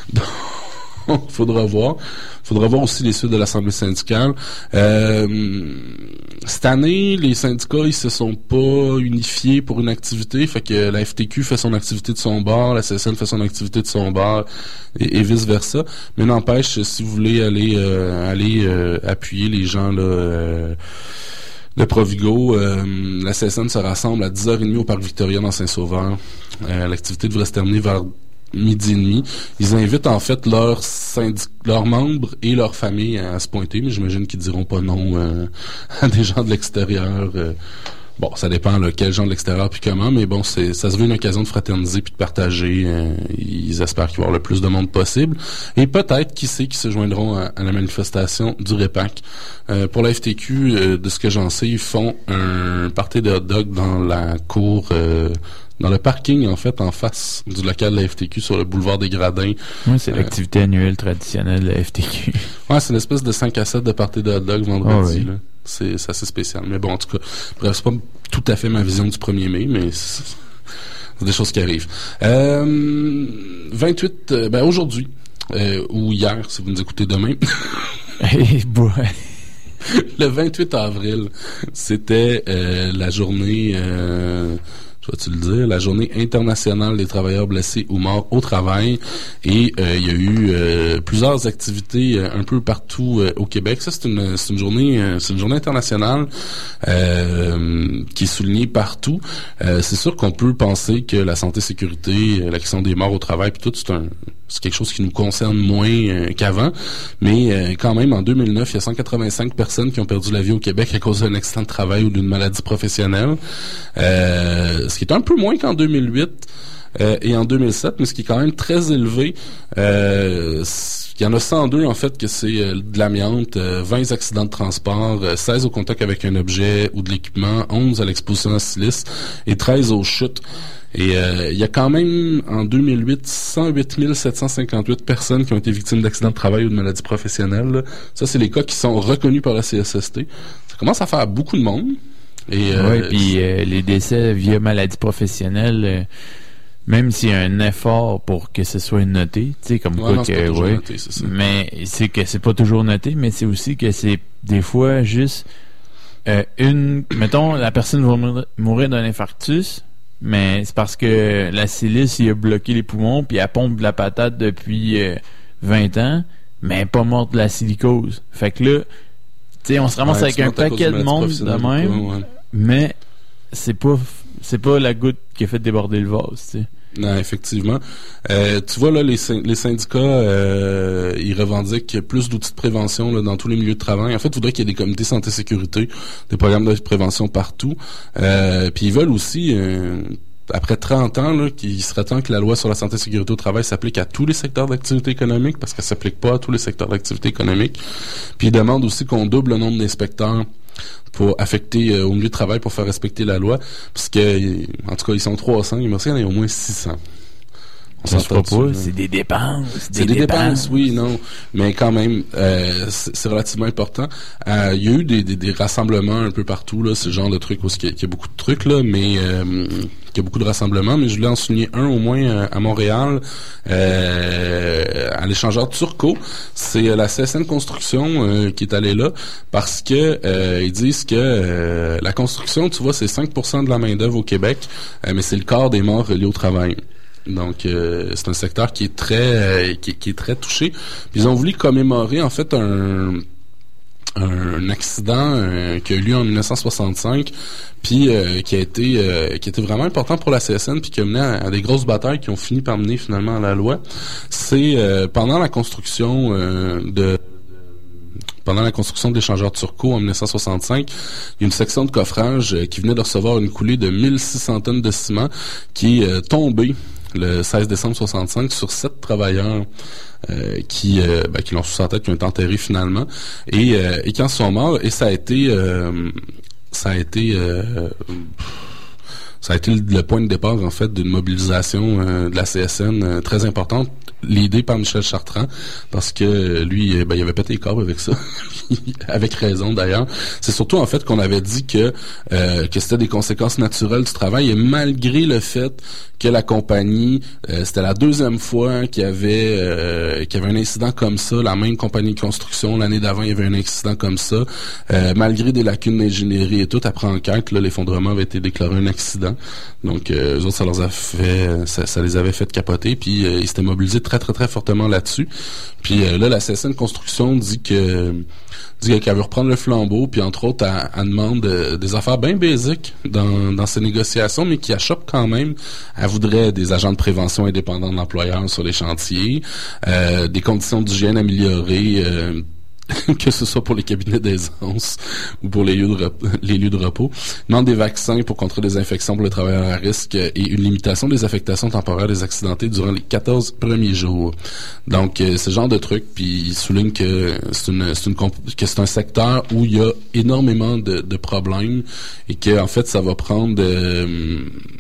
Donc, faudra voir. Faudra voir aussi les suites de l'Assemblée syndicale. Euh, cette année, les syndicats, ils se sont pas unifiés pour une activité. Fait que la F T Q fait son activité de son bord, la C S N fait son activité de son bord, et, et vice-versa. Mais n'empêche, si vous voulez aller euh, aller euh, appuyer les gens là... Euh, de Provigo, euh, la C S N se rassemble à dix heures trente au Parc Victoria dans Saint-Sauveur. Euh, l'activité devrait se terminer vers midi et demi. Ils invitent en fait leurs syndic- leurs membres et leurs familles à se pointer, mais j'imagine qu'ils diront pas non euh, à des gens de l'extérieur. Euh, Bon, ça dépend là, quel genre de l'extérieur puis comment, mais bon, c'est ça se veut une occasion de fraterniser puis de partager. Euh, ils espèrent qu'il va y avoir le plus de monde possible. Et peut-être, qui sait, qui se joindront à, à la manifestation du REPAC. Euh, pour la F T Q, euh, de ce que j'en sais, ils font un party de hot dog dans la cour... Euh, dans le parking, en fait, en face du local de la F T Q sur le boulevard des Gradins. Oui, c'est euh, l'activité annuelle traditionnelle de la F T Q. Ouais, c'est une espèce de cinq à sept de party de hot dog vendredi. Oh, oui. Là. C'est, c'est assez spécial. Mais bon, en tout cas, bref, c'est pas tout à fait ma vision du premier mai, mais c'est, c'est des choses qui arrivent. Euh, vingt-huit, euh, ben aujourd'hui, euh, ou hier, si vous nous écoutez demain. Et boy. Le vingt-huit avril, c'était euh, la journée... Euh, je vais-tu le dire, la journée internationale des travailleurs blessés ou morts au travail. Et euh, il y a eu euh, plusieurs activités euh, un peu partout euh, au Québec. Ça, c'est une, c'est une journée, euh, c'est une journée internationale euh, qui est soulignée partout. Euh, c'est sûr qu'on peut penser que la santé-sécurité, euh, la question des morts au travail, puis tout, c'est un c'est quelque chose qui nous concerne moins euh, qu'avant, mais euh, quand même, en deux mille neuf, il y a cent quatre-vingt-cinq personnes qui ont perdu la vie au Québec à cause d'un accident de travail ou d'une maladie professionnelle, euh, ce qui est un peu moins qu'en deux mille huit euh, et en deux mille sept, mais ce qui est quand même très élevé. Euh, il y en a cent deux, en fait, que c'est euh, de l'amiante, euh, vingt accidents de transport, euh, seize au contact avec un objet ou de l'équipement, onze à l'exposition à silice et treize aux chutes. Et euh, il y a quand même, en deux mille huit, cent huit mille sept cent cinquante-huit personnes qui ont été victimes d'accidents de travail ou de maladies professionnelles. Là. Ça, c'est les cas qui sont reconnus par la C S S T. Ça commence à faire beaucoup de monde. Et euh, oui, puis euh, les décès via maladie professionnelle, euh, même s'il y a un effort pour que ce soit noté, tu sais, comme ouais, quoi non, que, ouais, noté, c'est ça. Mais c'est que c'est pas toujours noté, mais c'est aussi que c'est des fois juste euh, une, mettons, la personne va mourir, mourir d'un infarctus. Mais c'est parce que la silice, il a bloqué les poumons, puis elle pompe de la patate depuis euh, vingt ans, mais elle n'est pas morte de la silicose. Fait que là, tu sais, on se ramasse ouais, avec un paquet de monde de même, pas, ouais. mais c'est pas c'est pas la goutte qui a fait déborder le vase, tu sais. Non, effectivement. Euh, tu vois, là, les, les syndicats, euh, ils revendiquent plus d'outils de prévention là, dans tous les milieux de travail. En fait, ils voudraient qu'il y ait des comités santé-sécurité, des programmes de prévention partout. Euh, puis ils veulent aussi... Euh, après trente ans, là, qu'il serait temps que la loi sur la santé et sécurité au travail s'applique à tous les secteurs d'activité économique, parce qu'elle s'applique pas à tous les secteurs d'activité économique. Puis ils demandent aussi qu'on double le nombre d'inspecteurs pour affecter euh, au milieu de travail pour faire respecter la loi, parce que, en tout cas, ils sont trois cents, il me semble qu'il y en a au moins six cents. On ça se fera pas, c'est des dépenses. Des c'est des dépenses. dépenses, oui, non. Mais quand même, euh, c'est, c'est relativement important. Euh, il y a eu des, des, des rassemblements un peu partout, là, ce genre de trucs, où il y, il y a beaucoup de trucs, là, mais euh, il y a beaucoup de rassemblements, mais je voulais en souligner un au moins euh, à Montréal, euh, à l'échangeur Turcot. C'est euh, la C S N Construction euh, qui est allée là, parce que euh, ils disent que euh, la construction, tu vois, c'est cinq pour cent de la main-d'œuvre au Québec, euh, mais c'est le quart des morts reliés au travail. Donc euh, c'est un secteur qui est très euh, qui, qui est très touché. Puis ils ont voulu commémorer en fait un un accident euh, qui a eu lieu en dix-neuf cent soixante-cinq, puis euh, qui a été euh, qui était vraiment important pour la C S N, puis qui a mené à, à des grosses batailles qui ont fini par mener finalement à la loi. C'est euh, pendant la construction euh, de Pendant la construction de l'échangeur Turcot en dix-neuf cent soixante-cinq, il y a une section de coffrage euh, qui venait de recevoir une coulée de mille six cents tonnes de ciment qui est euh, tombée le seize décembre soixante-cinq sur sept travailleurs euh, qui euh, ben, qui l'ont sous sa tête, qui ont été enterrés finalement, et euh, et qui en sont morts. Et ça a été euh, ça a été euh, ça a été le, le point de départ en fait d'une mobilisation euh, de la C S N euh, très importante, l'idée par Michel Chartrand, parce que lui, ben, il avait pété les câbles avec ça, avec raison d'ailleurs. C'est surtout en fait qu'on avait dit que euh, que c'était des conséquences naturelles du travail, et malgré le fait que la compagnie, euh, c'était la deuxième fois qu'il y avait euh, qu'il y avait un incident comme ça, la même compagnie de construction, l'année d'avant il y avait un incident comme ça, euh, malgré des lacunes d'ingénierie et tout, après enquête, là, l'effondrement avait été déclaré un accident. temps. Donc, euh, eux autres, ça leur a fait, ça, ça les avait fait capoter, puis euh, ils s'étaient mobilisés très, très, très fortement là-dessus. Puis euh, là, la C S N Construction dit que dit qu'elle veut reprendre le flambeau, puis entre autres, elle, elle demande euh, des affaires bien basiques dans, dans ces négociations, mais qui achoppent quand même. Elle voudrait des agents de prévention indépendants de l'employeur sur les chantiers, euh, des conditions d'hygiène améliorées, euh, que ce soit pour les cabinets d'aisance ou pour les lieux de repos, les lieux de repos. Il demande des vaccins pour contrer les infections pour les travailleurs à risque et une limitation des affectations temporaires des accidentés durant les quatorze premiers jours. Donc, euh, ce genre de truc, puis il souligne que c'est une, c'est une comp- que c'est un secteur où il y a énormément de, de problèmes et que en fait, ça va prendre euh,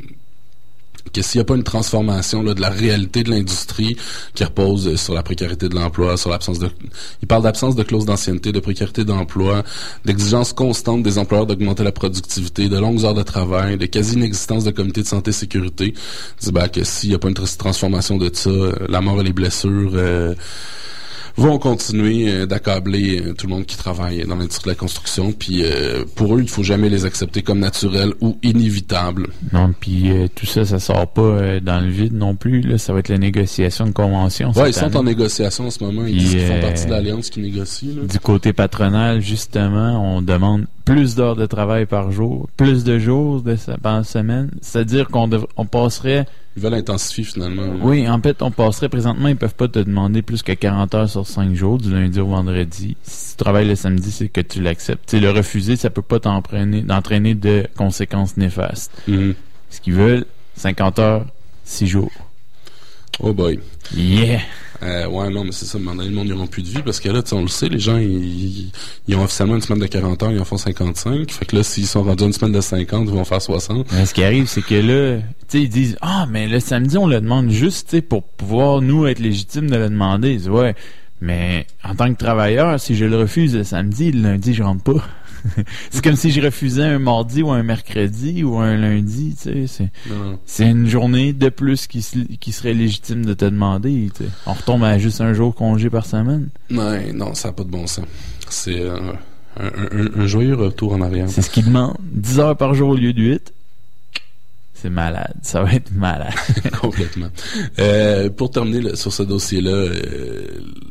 que s'il n'y a pas une transformation là, de la réalité de l'industrie qui repose sur la précarité de l'emploi, sur l'absence de... Il parle d'absence de clause d'ancienneté, de précarité d'emploi, d'exigence constante des employeurs d'augmenter la productivité, de longues heures de travail, de quasi-inexistence de comités de santé et sécurité. Il dit ben, que s'il n'y a pas une tr- transformation de ça, la mort et les blessures... Euh, vont continuer euh, d'accabler euh, tout le monde qui travaille dans l'industrie de la construction. Puis euh, pour eux, il faut jamais les accepter comme naturels ou inévitables. Non, puis euh, tout ça, ça sort pas euh, dans le vide non plus. Là, ça va être la négociation de convention. Ouais, ils année. sont en négociation en ce moment. Ils puis, disent qu'ils font euh, partie de l'alliance qui négocie. Là. Du côté patronal, justement, on demande plus d'heures de travail par jour, plus de jours de par semaine. C'est-à-dire qu'on dev- on passerait... Ils veulent intensifier finalement. Là. Oui, en fait, on passerait présentement, ils peuvent pas te demander plus que quarante heures sur cinq jours, du lundi au vendredi. Si tu travailles le samedi, c'est que tu l'acceptes. T'sais, le refuser, ça peut pas t'entraîner, d'entraîner de conséquences néfastes. Mm-hmm. Ce qu'ils veulent, cinquante heures, six jours. Oh boy. Yeah! Euh, ouais, non, mais c'est ça, à un moment donné, le monde n'aura plus de vie, parce que là, on le sait, les gens, ils, ils ont officiellement une semaine de quarante heures, ils en font cinquante-cinq. Fait que là, s'ils sont rendus à une semaine de cinquante, ils vont faire soixante. Mais ce qui arrive, c'est que là, tu sais, ils disent, ah, mais le samedi, on le demande juste, tu sais, pour pouvoir, nous, être légitimes de le demander. Ils disent, ouais, mais en tant que travailleur, si je le refuse le samedi, le lundi, je rentre pas. C'est comme si je refusais un mardi ou un mercredi ou un lundi, tu sais. C'est, Non. c'est une journée de plus qui, se- qui serait légitime de te demander, tu sais. On retombe à juste un jour congé par semaine. Ouais, non, ça n'a pas de bon sens. C'est euh, un, un, un joyeux retour en arrière. C'est ce qu'ils demandent. dix heures par jour au lieu de huit. C'est malade. Ça va être malade. Complètement. Euh, pour terminer là, sur ce dossier-là, euh,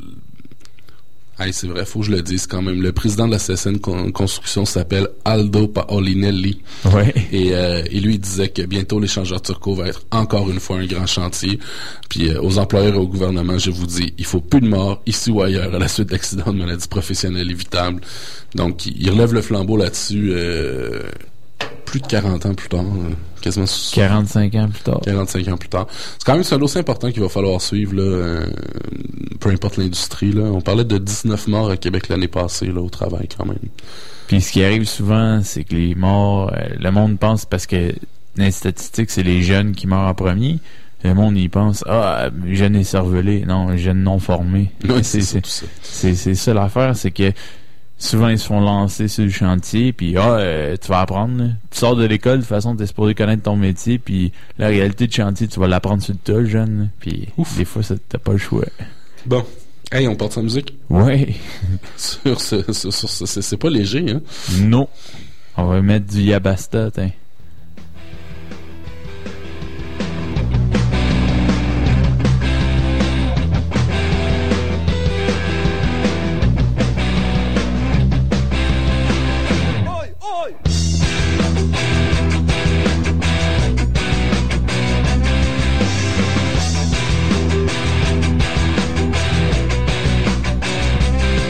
hey, c'est vrai, faut que je le dise quand même. Le président de la C S N Con- Construction s'appelle Aldo Paolinelli. Ouais. Et, euh, et lui, il disait que bientôt l'échangeur turco va être encore une fois un grand chantier. Puis euh, aux employeurs et au gouvernement, je vous dis, il faut plus de morts ici ou ailleurs à la suite d'accidents de maladies professionnelles évitables. Donc, il, il relève le flambeau là-dessus euh, plus de quarante ans plus tard. Euh, quasiment quarante-cinq ans plus tard. quarante-cinq ans plus tard. C'est quand même un dossier important qu'il va falloir suivre, là, euh, peu importe l'industrie. Là. On parlait de dix-neuf morts à Québec l'année passée là, au travail quand même. Puis ce qui arrive souvent, c'est que les morts, euh, le monde pense, parce que dans les statistiques, c'est les jeunes qui meurent en premier. Le monde y pense, ah, jeunes et cervelés. Non, jeunes non formés. Oui, c'est, c'est, c'est, tout ça. c'est, c'est ça l'affaire, c'est que souvent ils se font lancer sur le chantier, puis ah, euh, tu vas apprendre. Là. Tu sors de l'école, de toute façon, t'es supposé connaître ton métier, puis la réalité de chantier, tu vas l'apprendre sur le tas, jeune. Là. Puis Ouf. des fois, ça, t'as pas le choix. Bon. Hey, on part sa musique? Ouais. sur ce, sur, sur ce, c'est, c'est pas léger, hein? Non. On va mettre du Yabasta, tiens.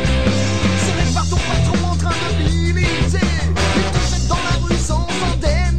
Serré par ton patron en train de limiter, il te jette dans la rue sans indemnité.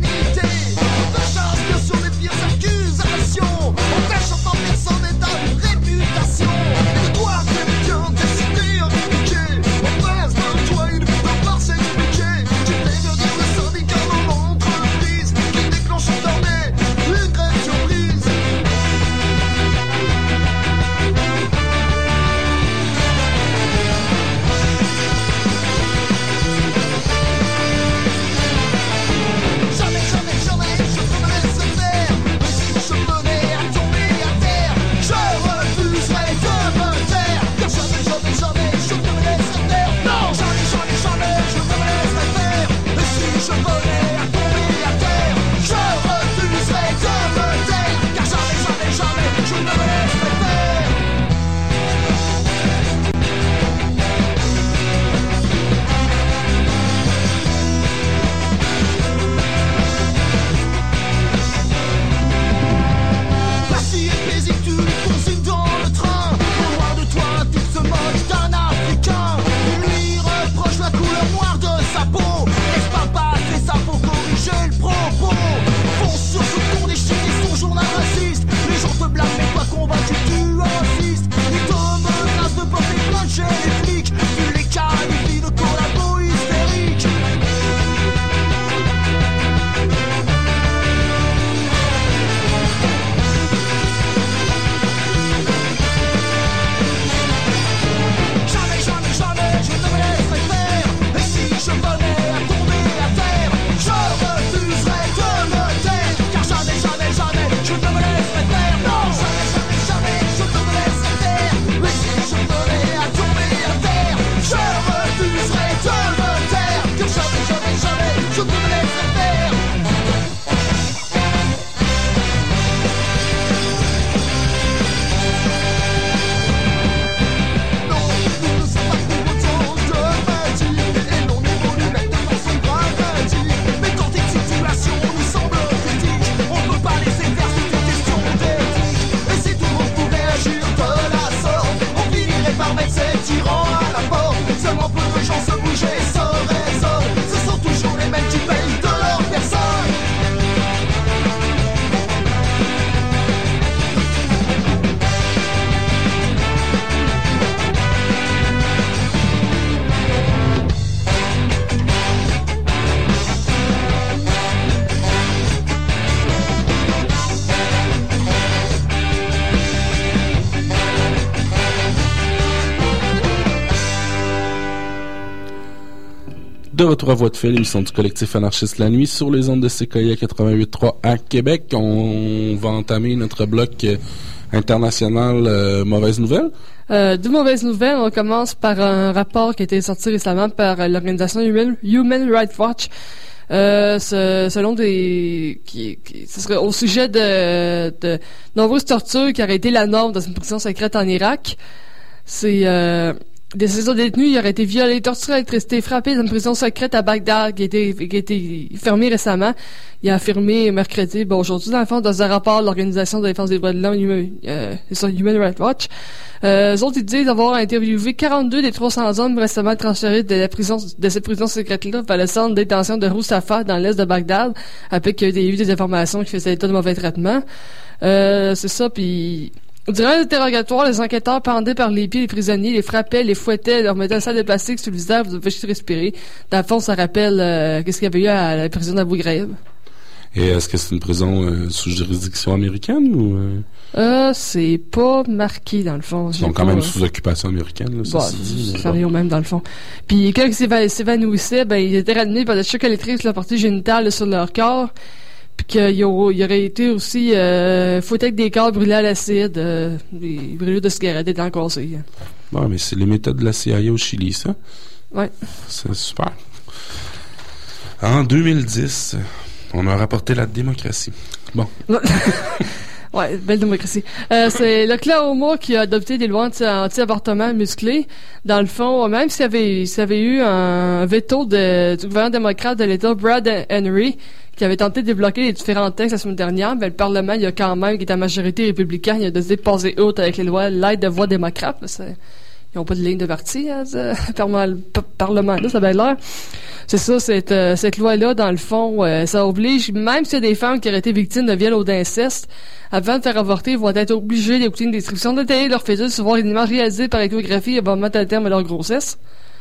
De retour à Voix de fait, l'émission du collectif anarchiste La Nuit sur les ondes de C K I A quatre-vingt-huit trois à Québec. On va entamer notre bloc euh, international euh, mauvaise nouvelle. Euh, deux mauvaises nouvelles. On commence par un rapport qui a été sorti récemment par euh, l'organisation Human, Human Rights Watch. Euh, ce, selon des, qui, qui, ce serait au sujet de, de nombreuses tortures qui auraient été la norme dans une prison secrète en Irak. C'est euh, des citoyens détenus, ils auraient été violés, torturés, électricité, frappés dans une prison secrète à Bagdad qui a été, qui a été fermée récemment. Il a affirmé mercredi, bon aujourd'hui dans le fond, dans un rapport de l'Organisation de défense des droits de l'homme, Human, euh, Human Rights Watch. Euh, eux autres, ils disent avoir interviewé quarante-deux des trois cents hommes récemment transférés de la prison, de cette prison secrète-là vers le centre de détention de Rousafa dans l'est de Bagdad, après qu'il y ait eu des informations qui faisaient état de mauvais traitement. Euh, c'est ça, puis durant l'interrogatoire, les enquêteurs pendaient par les pieds les prisonniers, les frappaient, les fouettaient, leur mettaient un sac de plastique sur le visage, vous devez juste respirer. Dans le fond, ça rappelle euh, qu'est-ce qu'il y avait eu à la prison d'Abu Ghraib. Et est-ce que c'est une prison euh, sous juridiction américaine ou... Euh... Euh, c'est pas marqué dans le fond. Ils sont quand pas, même euh... sous occupation américaine, là, ça, bah, c'est... ça revient au même dans le fond. Puis quand ils s'éva- s'évanouissaient, ben ils étaient ramenés par des chocs électriques sur la partie génitale sur leur corps. Puis qu'il aurait, il aurait été aussi euh, fouettés avec des corps brûlés à l'acide, euh, des brûlures de cigarettes, des dents cassées. Bon, mais c'est les méthodes de la C I A au Chili, ça. Ouais. C'est super. En deux mille dix, on a rapporté la démocratie. Bon. Ouais, belle démocratie. Euh, c'est l'Oklahoma qui a adopté des lois anti- anti-avortement musclées. Dans le fond, même s'il y avait, s'il y avait eu un veto de, du gouvernement démocrate de l'État, Brad Henry, qui avait tenté de débloquer les différents textes la semaine dernière, ben, le Parlement, il y a quand même, qui est à majorité républicaine, il a décidé de passer outre avec les lois, l'aide de voix démocrate. C'est, ils n'ont pas de ligne de parti, hein, ce Parlement-là, ça a bien l'air. C'est ça, cette, euh, cette loi-là, dans le fond, euh, ça oblige, même s'il y a des femmes qui auraient été victimes de viol ou d'inceste, avant de faire avorter, ils vont être obligés d'écouter une description détaillée de leur fœtus, voir une image réalisée par échographie avant de mettre un terme à leur grossesse.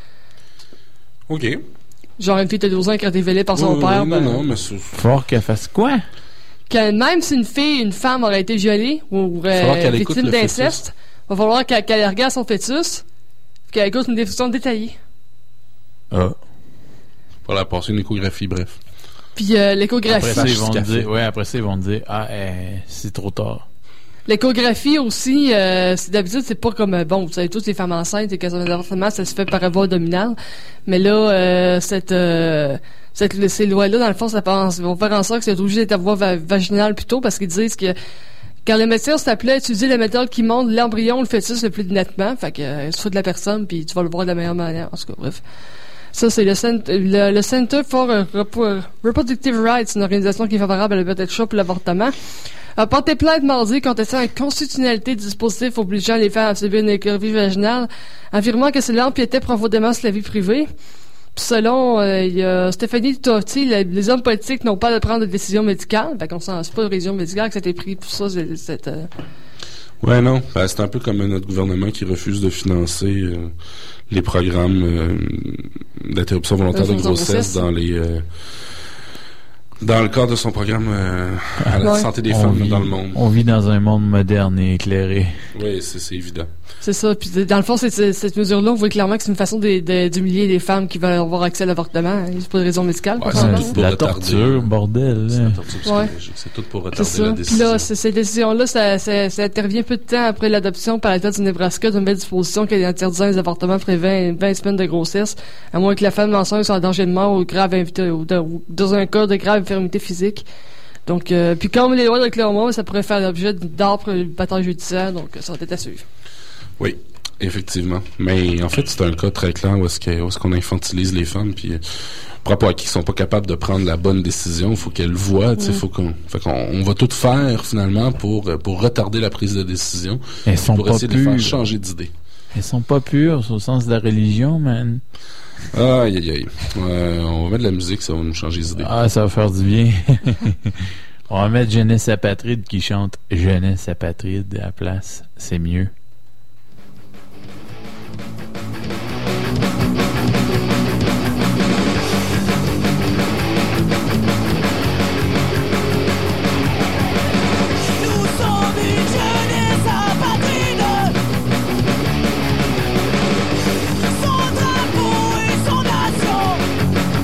OK. Genre une fille de douze ans qui a été violée par son oui, père. Oui, ben, non, non, mais c'est... Fort qu'elle fasse quoi? Que même si une fille, une femme aurait été violée ou euh, victime d'inceste, il va falloir qu'elle, qu'elle regarde son fœtus, qu'elle écoute une description détaillée. Ah. Pour la passer une échographie, bref. Puis euh, l'échographie... Après ça, ils vont te dire, ouais, après ça, ils vont te dire, ah, euh, c'est trop tard. L'échographie aussi, euh, c'est, d'habitude, c'est pas comme, euh, bon, vous savez tous, les femmes enceintes et qu'elles ont des avortements, ça se fait par voie abdominale. Mais là, euh, cette, euh, cette, ces lois-là, dans le fond, ça pense, vont faire en sorte que c'est obligé d'être à voie va- vaginale plutôt, parce qu'ils disent que quand le médecin s'appelait à utiliser la méthode qui montre l'embryon ou le fœtus le plus nettement, fait que euh, se fout de la personne, puis tu vas le voir de la meilleure manière, en tout cas, bref. Ça, c'est le, cent- le, le Center for Rep- Reproductive Rights, une organisation qui est favorable à la liberté de choix pour l'avortement, a porté plainte mardi contestant la constitutionnalité du dispositif obligeant les femmes à subir une échographie vaginale, affirmant que cela empiétait profondément sur la vie privée. Puis selon euh, il y a Stéphanie Totti, les, les hommes politiques n'ont pas à prendre de décision médicale. Fait qu'on sent c'est pas de décision médicale que ça a été pris pour ça. C'est, c'est, euh... Ouais, non. Ben, c'est un peu comme notre gouvernement qui refuse de financer euh, les programmes euh, d'interruption volontaire de grossesse dans les... Euh, dans le cadre de son programme euh, à la ouais. santé des on femmes vit, dans le monde. On vit dans un monde moderne et éclairé. Oui, c'est, c'est évident. C'est ça. Puis dans le fond, c'est, c'est, cette mesure-là, on voit clairement que c'est une façon de, de, d'humilier les femmes qui veulent avoir accès à l'avortement. C'est pas de raison médicale. Ouais, c'est c'est ça, tout pour la retarder. torture, bordel. C'est Là. la torture psychologique. C'est tout pour retarder C'est ça. la Puis décision. là, c'est, ces décisions-là, ça, ça, ça intervient peu de temps après l'adoption par l'État du Nebraska d'une nouvelle disposition qui interdisant les avortements après vingt, vingt semaines de grossesse, à moins que la femme enceinte soit en danger de mort ou grave invité, ou, de, ou dans un cas de grave infirmité physique. Donc, euh, puis comme les lois de l'Oklahoma, ça pourrait faire l'objet d'âpres batailles judiciaires, donc ça va être à suivre. Oui, effectivement. Mais en fait, c'est un cas très clair où est-ce, que, où est-ce qu'on infantilise les femmes, puis par rapport à qui sont pas capables de prendre la bonne décision, il faut qu'elles le voient, tu sais, mm. faut qu'on, fait qu'on on va tout faire finalement pour pour retarder la prise de décision, Elles sont pour pas essayer pures. de les faire changer d'idée. Elles sont pas pures au sens de la religion, man. Aïe aïe aïe. Euh, on va mettre de la musique, ça va nous changer d'idée. Ah, ça va faire du bien. On va mettre Jeunesse apatride qui chante Jeunesse apatride à la place. C'est mieux. Nous sommes une jeunesse apatride. Son drapeau et son nation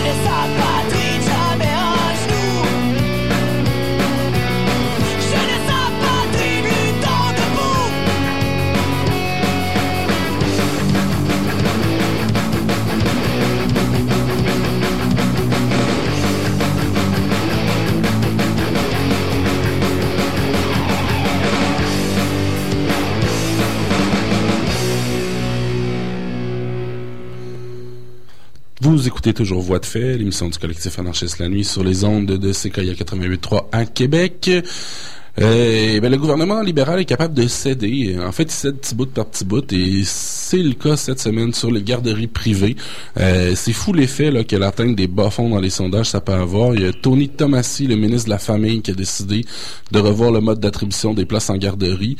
Vous écoutez toujours Voix de fait, l'émission du collectif Anarchiste la nuit sur les ondes de C K I A quatre-vingt-huit virgule trois à Québec. Euh, ben, le gouvernement libéral est capable de céder. En fait, il cède petit bout par petit bout et c'est le cas cette semaine sur les garderies privées. Euh, c'est fou l'effet là, que l'atteinte des bas-fonds dans les sondages ça peut avoir. Il y a Tony Tomassi, le ministre de la Famille, qui a décidé de revoir le mode d'attribution des places en garderie.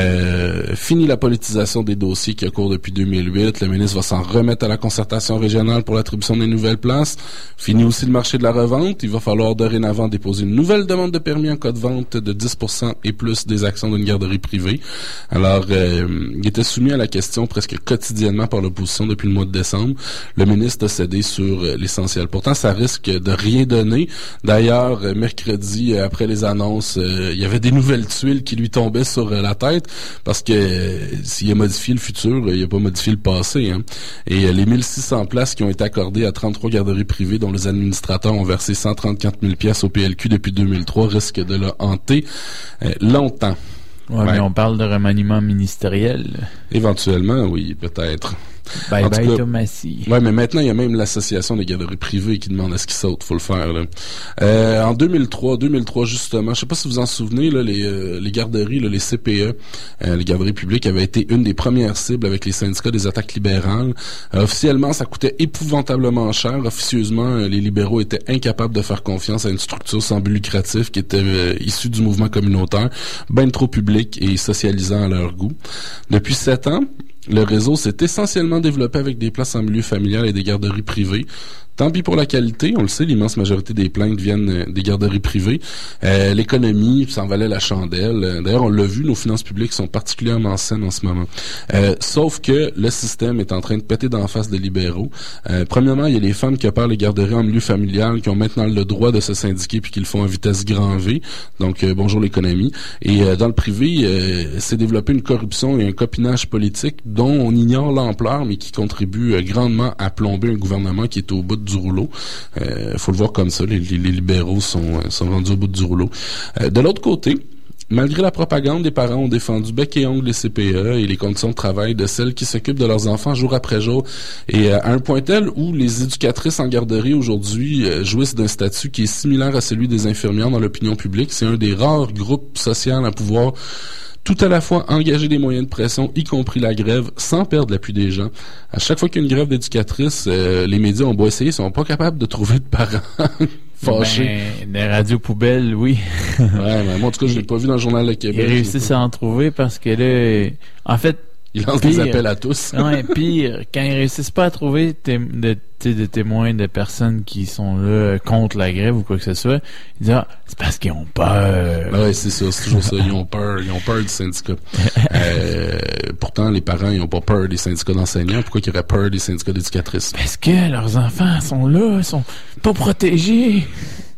Euh, fini la politisation des dossiers qui a cours depuis deux mille huit. Le ministre va s'en remettre à la concertation régionale pour l'attribution des nouvelles places. Fini aussi le marché de la revente. Il va falloir dorénavant déposer une nouvelle demande de permis en cas de vente de dix pour cent et plus des actions d'une garderie privée. Alors, euh, il était soumis à la question presque quotidiennement par l'opposition depuis le mois de décembre. Le ministre a cédé sur euh, l'essentiel. Pourtant, ça risque de rien donner. D'ailleurs, euh, mercredi, euh, après les annonces, euh, il y avait des nouvelles tuiles qui lui tombaient sur euh, la tête parce que euh, s'il a modifié le futur, euh, il n'a pas modifié le passé. Hein. Et euh, les mille six cents places qui ont été accordées à trente-trois garderies privées dont les administrateurs ont versé cent trente-quatre mille pièces au P L Q depuis deux mille trois risquent de le hanter Euh, longtemps. Ouais, ouais, mais on parle de remaniement ministériel. Éventuellement, oui, peut-être. Bye En bye tout cas, Tomassi. Ouais, mais maintenant, il y a même l'association des garderies privées qui demande à ce qu'ils sautent. Faut le faire, là. Euh, en deux mille trois, deux mille trois, justement, je sais pas si vous en souvenez, là, les, euh, les garderies, là, les C P E, euh, les garderies publiques avaient été une des premières cibles avec les syndicats des attaques libérales. Euh, officiellement, ça coûtait épouvantablement cher. Officieusement, euh, les libéraux étaient incapables de faire confiance à une structure sans but lucratif qui était euh, issue du mouvement communautaire, ben trop public et socialisant à leur goût. Depuis sept ans, le réseau s'est essentiellement développé avec des places en milieu familial et des garderies privées. Tant pis pour la qualité, on le sait, l'immense majorité des plaintes viennent des garderies privées. Euh, l'économie s'en valait la chandelle. D'ailleurs, on l'a vu, nos finances publiques sont particulièrement saines en ce moment. Euh, sauf que le système est en train de péter d'en face des libéraux. Euh, premièrement, il y a les femmes qui opèrent les garderies en milieu familial qui ont maintenant le droit de se syndiquer puis qui le font en vitesse grand V. Donc, euh, bonjour l'économie. Et euh, dans le privé, euh, s'est développé une corruption et un copinage politique dont on ignore l'ampleur, mais qui contribue euh, grandement à plomber un gouvernement qui est au bout du rouleau. Euh, faut le voir comme ça. Les, les, les libéraux sont, sont rendus au bout du rouleau. Euh, de l'autre côté, malgré la propagande, des parents ont défendu bec et ongle les C P E et les conditions de travail de celles qui s'occupent de leurs enfants jour après jour. Et euh, à un point tel où les éducatrices en garderie aujourd'hui euh, jouissent d'un statut qui est similaire à celui des infirmières dans l'opinion publique. C'est un des rares groupes sociaux à pouvoir tout à la fois engager des moyens de pression, y compris la grève, sans perdre l'appui des gens. À chaque fois qu'il y a une grève d'éducatrices, euh, les médias ont beau essayer, ils sont pas capables de trouver de parents fâchés. Ben, des radios poubelles, oui. Ouais, mais moi, en tout cas, je l'ai pas vu dans le Journal de Québec. Ils réussissent à en trouver parce que là, en fait, ils lancent des appels à tous. Non, et pire, quand ils réussissent pas à trouver té- de, té- de témoins de personnes qui sont là contre la grève ou quoi que ce soit, ils disent ah, c'est parce qu'ils ont peur. Ben ouais, c'est ça, c'est toujours ça. Ils ont peur, ils ont peur du syndicat. euh, pourtant, les parents, ils ont pas peur des syndicats d'enseignants. Pourquoi ils auraient peur des syndicats d'éducatrices? Parce que leurs enfants sont là, ils sont pas protégés.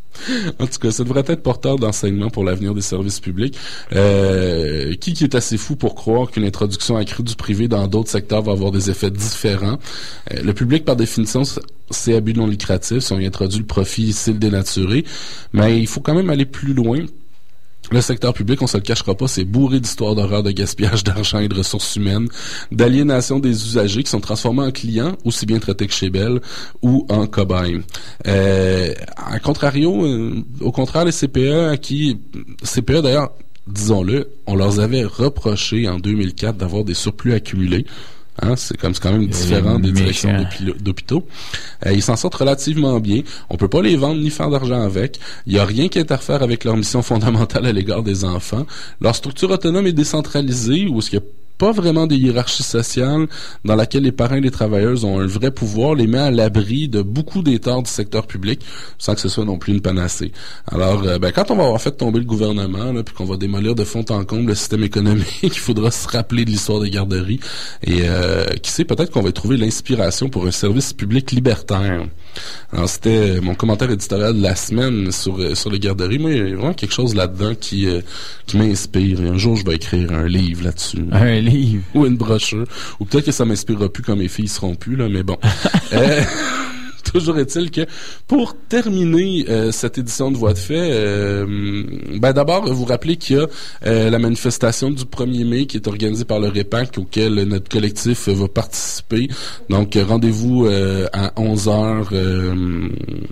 En tout cas, ça devrait être porteur d'enseignement pour l'avenir des services publics. Euh, qui qui est assez fou pour croire qu'une introduction accrue du privé dans d'autres secteurs va avoir des effets différents? Euh, le public, par définition, c'est à but non lucratif. Si on y introduit le profit, c'est le dénaturé. Mais il faut quand même aller plus loin. Le secteur public, on se le cachera pas, c'est bourré d'histoires d'horreur, de gaspillage d'argent et de ressources humaines, d'aliénation des usagers qui sont transformés en clients, aussi bien traités que chez Bell, ou en cobayes. Euh, à contrario, euh, au contraire, les C P E, à qui, C P E d'ailleurs, disons-le, on leur avait reproché en deux mille quatre d'avoir des surplus accumulés. Hein, c'est comme c'est quand même différent des directions d'hôpi- d'hôpitaux. Euh, ils s'en sortent relativement bien. On peut pas les vendre ni faire d'argent avec. Il y a rien qui interfère avec leur mission fondamentale à l'égard des enfants. Leur structure autonome est décentralisée, où est-ce qu'il y a pas vraiment de hiérarchie sociale, dans laquelle les parents et les travailleuses ont un vrai pouvoir, les met à l'abri de beaucoup des torts du secteur public, sans que ce soit non plus une panacée. Alors, euh, ben, quand on va avoir fait tomber le gouvernement, là, puis qu'on va démolir de fond en comble le système économique, il faudra se rappeler de l'histoire des garderies, et euh, qui sait, peut-être qu'on va trouver l'inspiration pour un service public libertaire. Alors, c'était mon commentaire éditorial de la semaine sur sur les garderies. Moi, il y a vraiment quelque chose là-dedans qui euh, qui m'inspire. Et un jour, je vais écrire un livre là-dessus. Un livre? Ou une brochure. Ou peut-être que ça m'inspirera plus quand mes filles seront plus, là, mais bon. euh, toujours est-il que, pour terminer euh, cette édition de Voix de fait, euh, ben d'abord, vous rappelez qu'il y a euh, la manifestation du premier mai qui est organisée par le REPAC, auquel notre collectif euh, va participer. Donc, euh, rendez-vous euh, à onze heures euh,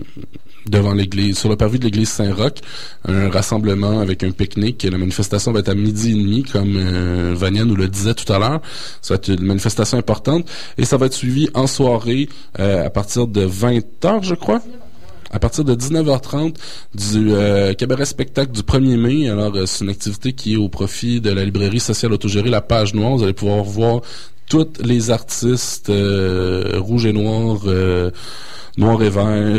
devant l'église, sur le parvis de l'église Saint-Roch, un rassemblement avec un pique-nique. La manifestation va être à midi et demi, comme euh, Vania nous le disait tout à l'heure. Ça va être une manifestation importante. Et ça va être suivi en soirée euh, à partir de vingt heures, je crois. À partir de dix-neuf heures trente, du euh, cabaret spectacle du premier mai. Alors, euh, c'est une activité qui est au profit de la librairie sociale autogérée La Page Noire. Vous allez pouvoir voir tous les artistes euh, rouges et noirs, euh, noirs et verts,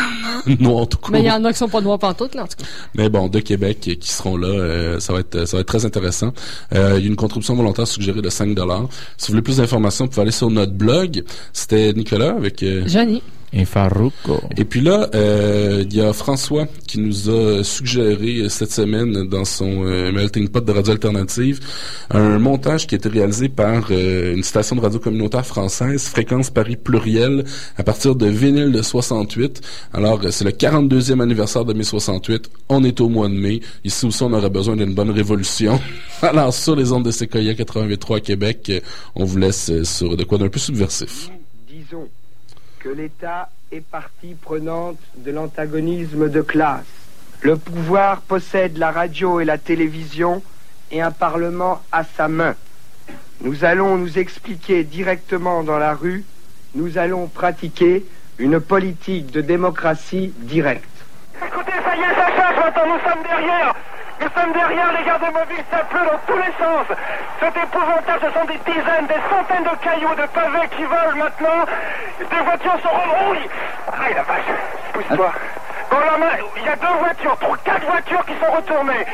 noirs tout court. Mais il y en a qui sont pas noirs pantoute, là, en tout cas. Mais bon, de Québec qui seront là, euh, ça va être ça va être très intéressant. Euh, il y a une contribution volontaire suggérée de cinq dollars. Si vous voulez plus d'informations, vous pouvez aller sur notre blog. C'était Nicolas avec euh, Johnny. Et Farouko. Et puis là, euh, il y a François qui nous a suggéré cette semaine dans son euh, melting pot de radio alternative un montage qui a été réalisé par euh, une station de radio communautaire française, Fréquence Paris Pluriel, à partir de vinyle de soixante-huit. Alors, euh, c'est le quarante-deuxième anniversaire de mai soixante-huit. On est au mois de mai. Ici aussi, on aurait besoin d'une bonne révolution. Alors, sur les ondes de Séquoia quatre-vingt-huit point trois à Québec, euh, on vous laisse euh, sur de quoi d'un peu subversif. Disons que l'État est partie prenante de l'antagonisme de classe. Le pouvoir possède la radio et la télévision et un parlement à sa main. Nous allons nous expliquer directement dans la rue, nous allons pratiquer une politique de démocratie directe. Écoutez, ça y est, ça change maintenant, nous sommes derrière. Nous sommes derrière, les gardes mobiles, ça pleut dans tous les sens. C'est épouvantable, ce sont des dizaines, des centaines de cailloux, de pavés qui volent maintenant. Des voitures se rerouillent. Aïe la vache, pousse-toi. Dans la main, il y a deux voitures, trois, quatre voitures qui sont retournées.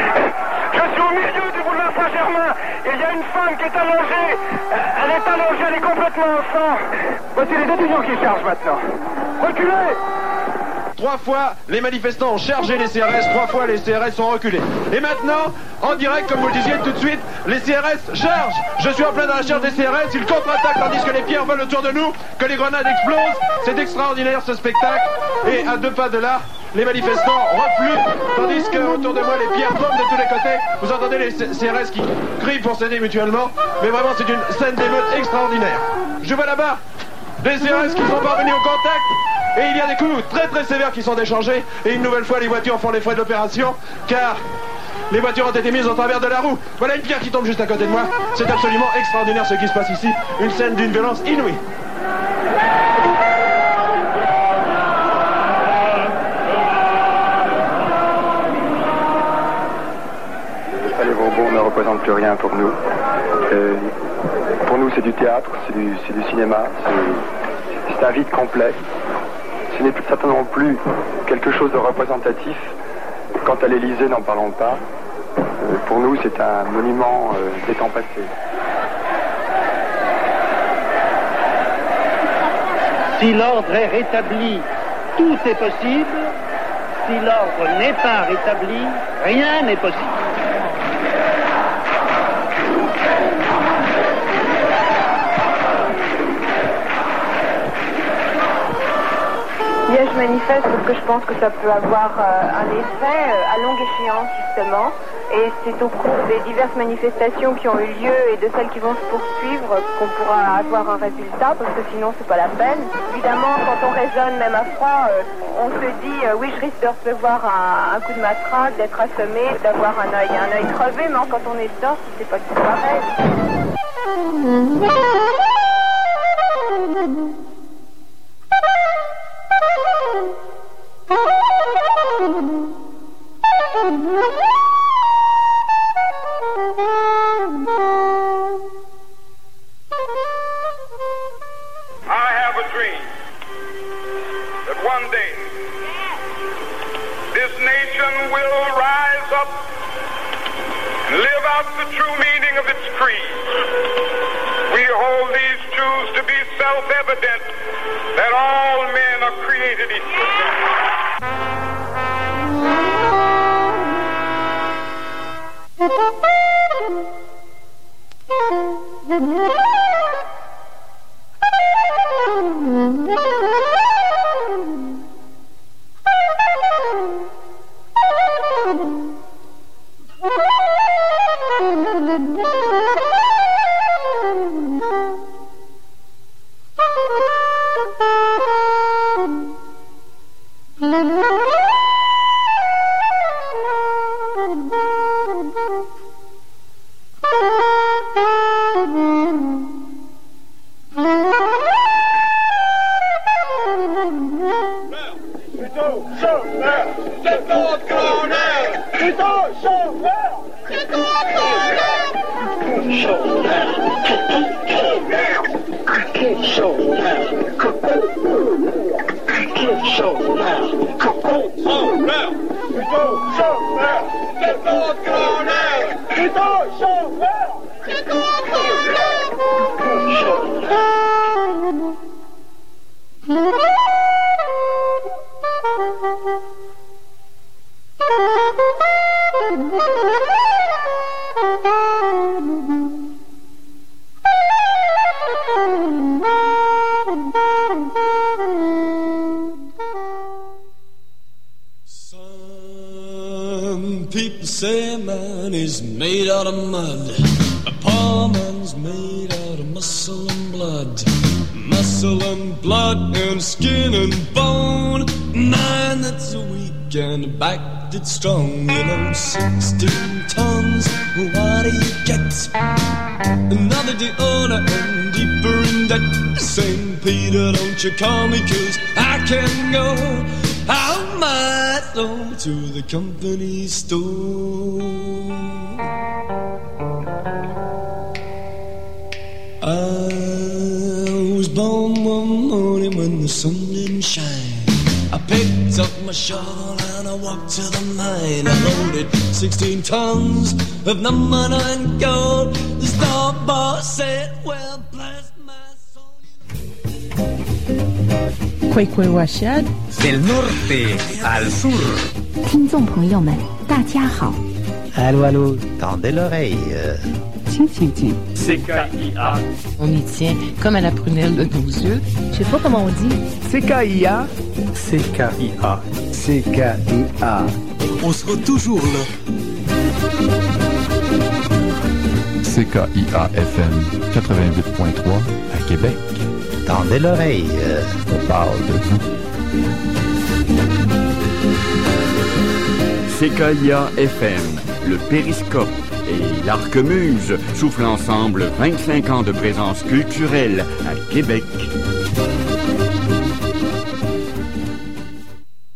Je suis au milieu du boulevard Saint-Germain et il y a une femme qui est allongée. Elle est allongée, elle est complètement en sang. Voici les étudiants qui chargent maintenant. Reculez! Trois fois, les manifestants ont chargé les C R S, trois fois les C R S ont reculé. Et maintenant, en direct, comme vous le disiez tout de suite, les C R S chargent. Je suis en plein dans la charge des C R S, ils contre-attaquent tandis que les pierres volent autour de nous, que les grenades explosent. C'est extraordinaire ce spectacle. Et à deux pas de là, les manifestants refluent, tandis que autour de moi, les pierres tombent de tous les côtés. Vous entendez les C R S qui crient pour s'aider mutuellement. Mais vraiment, c'est une scène d'émeute extraordinaire. Je vois là-bas des C R S qui sont parvenus au contact. Et il y a des coups très très sévères qui sont échangés. Et une nouvelle fois, les voitures font les frais de l'opération, car les voitures ont été mises au travers de la roue. Voilà une pierre qui tombe juste à côté de moi. C'est absolument extraordinaire ce qui se passe ici. Une scène d'une violence inouïe. Les bonbons ne représentent plus rien pour nous. Euh, pour nous, c'est du théâtre, c'est du, c'est du cinéma, c'est, c'est un vide complet. Ce n'est certainement plus quelque chose de représentatif. Quant à l'Élysée, n'en parlons pas. Euh, pour nous, c'est un monument euh, des temps passés. Si l'ordre est rétabli, tout est possible. Si l'ordre n'est pas rétabli, rien n'est possible. Bien, je manifeste parce que je pense que ça peut avoir euh, un effet euh, à longue échéance, justement. Et c'est au cours des diverses manifestations qui ont eu lieu et de celles qui vont se poursuivre qu'on pourra avoir un résultat, parce que sinon, c'est pas la peine. Évidemment, quand on raisonne, même à froid, euh, on se dit, euh, oui, je risque de recevoir un, un coup de matraque, d'être assommé, d'avoir un œil, un œil crevé, mais quand on est dedans, c'est pas du tout pareil. day, this nation will rise up and live out the true meaning of its creed. We hold these truths to be self-evident, that all men are created equal. People say man is made out of mud. A poor man's made out of muscle and blood. Muscle and blood and skin and bone. Man that's weak and back that's strong. You know, sixteen tons, what do you get? Another day older and deeper in debt. Saint Peter, don't you call me, cause I can go. How much oh, to the company store? I was born one morning when the sun didn't shine. I picked up my shovel and I walked to the mine. I loaded sixteen tons of number nine gold. The store boss said, well, bless my soul. Huehuehuaxian del norte al sur. 听众朋友们，大家好。 Allô, allô, tendez l'oreille. Tiens, tiens, tiens. C K I A. On y tient comme à la prunelle de nos yeux. Je sais pas comment on dit. C K I A. C K I A. C K I A. On sera toujours là. C K I A F M quatre-vingt-huit point trois à Québec. Tendez l'oreille. On parle de vous. C K I A F M, le Périscope et l'Arquemuse soufflent ensemble vingt-cinq ans de présence culturelle à Québec.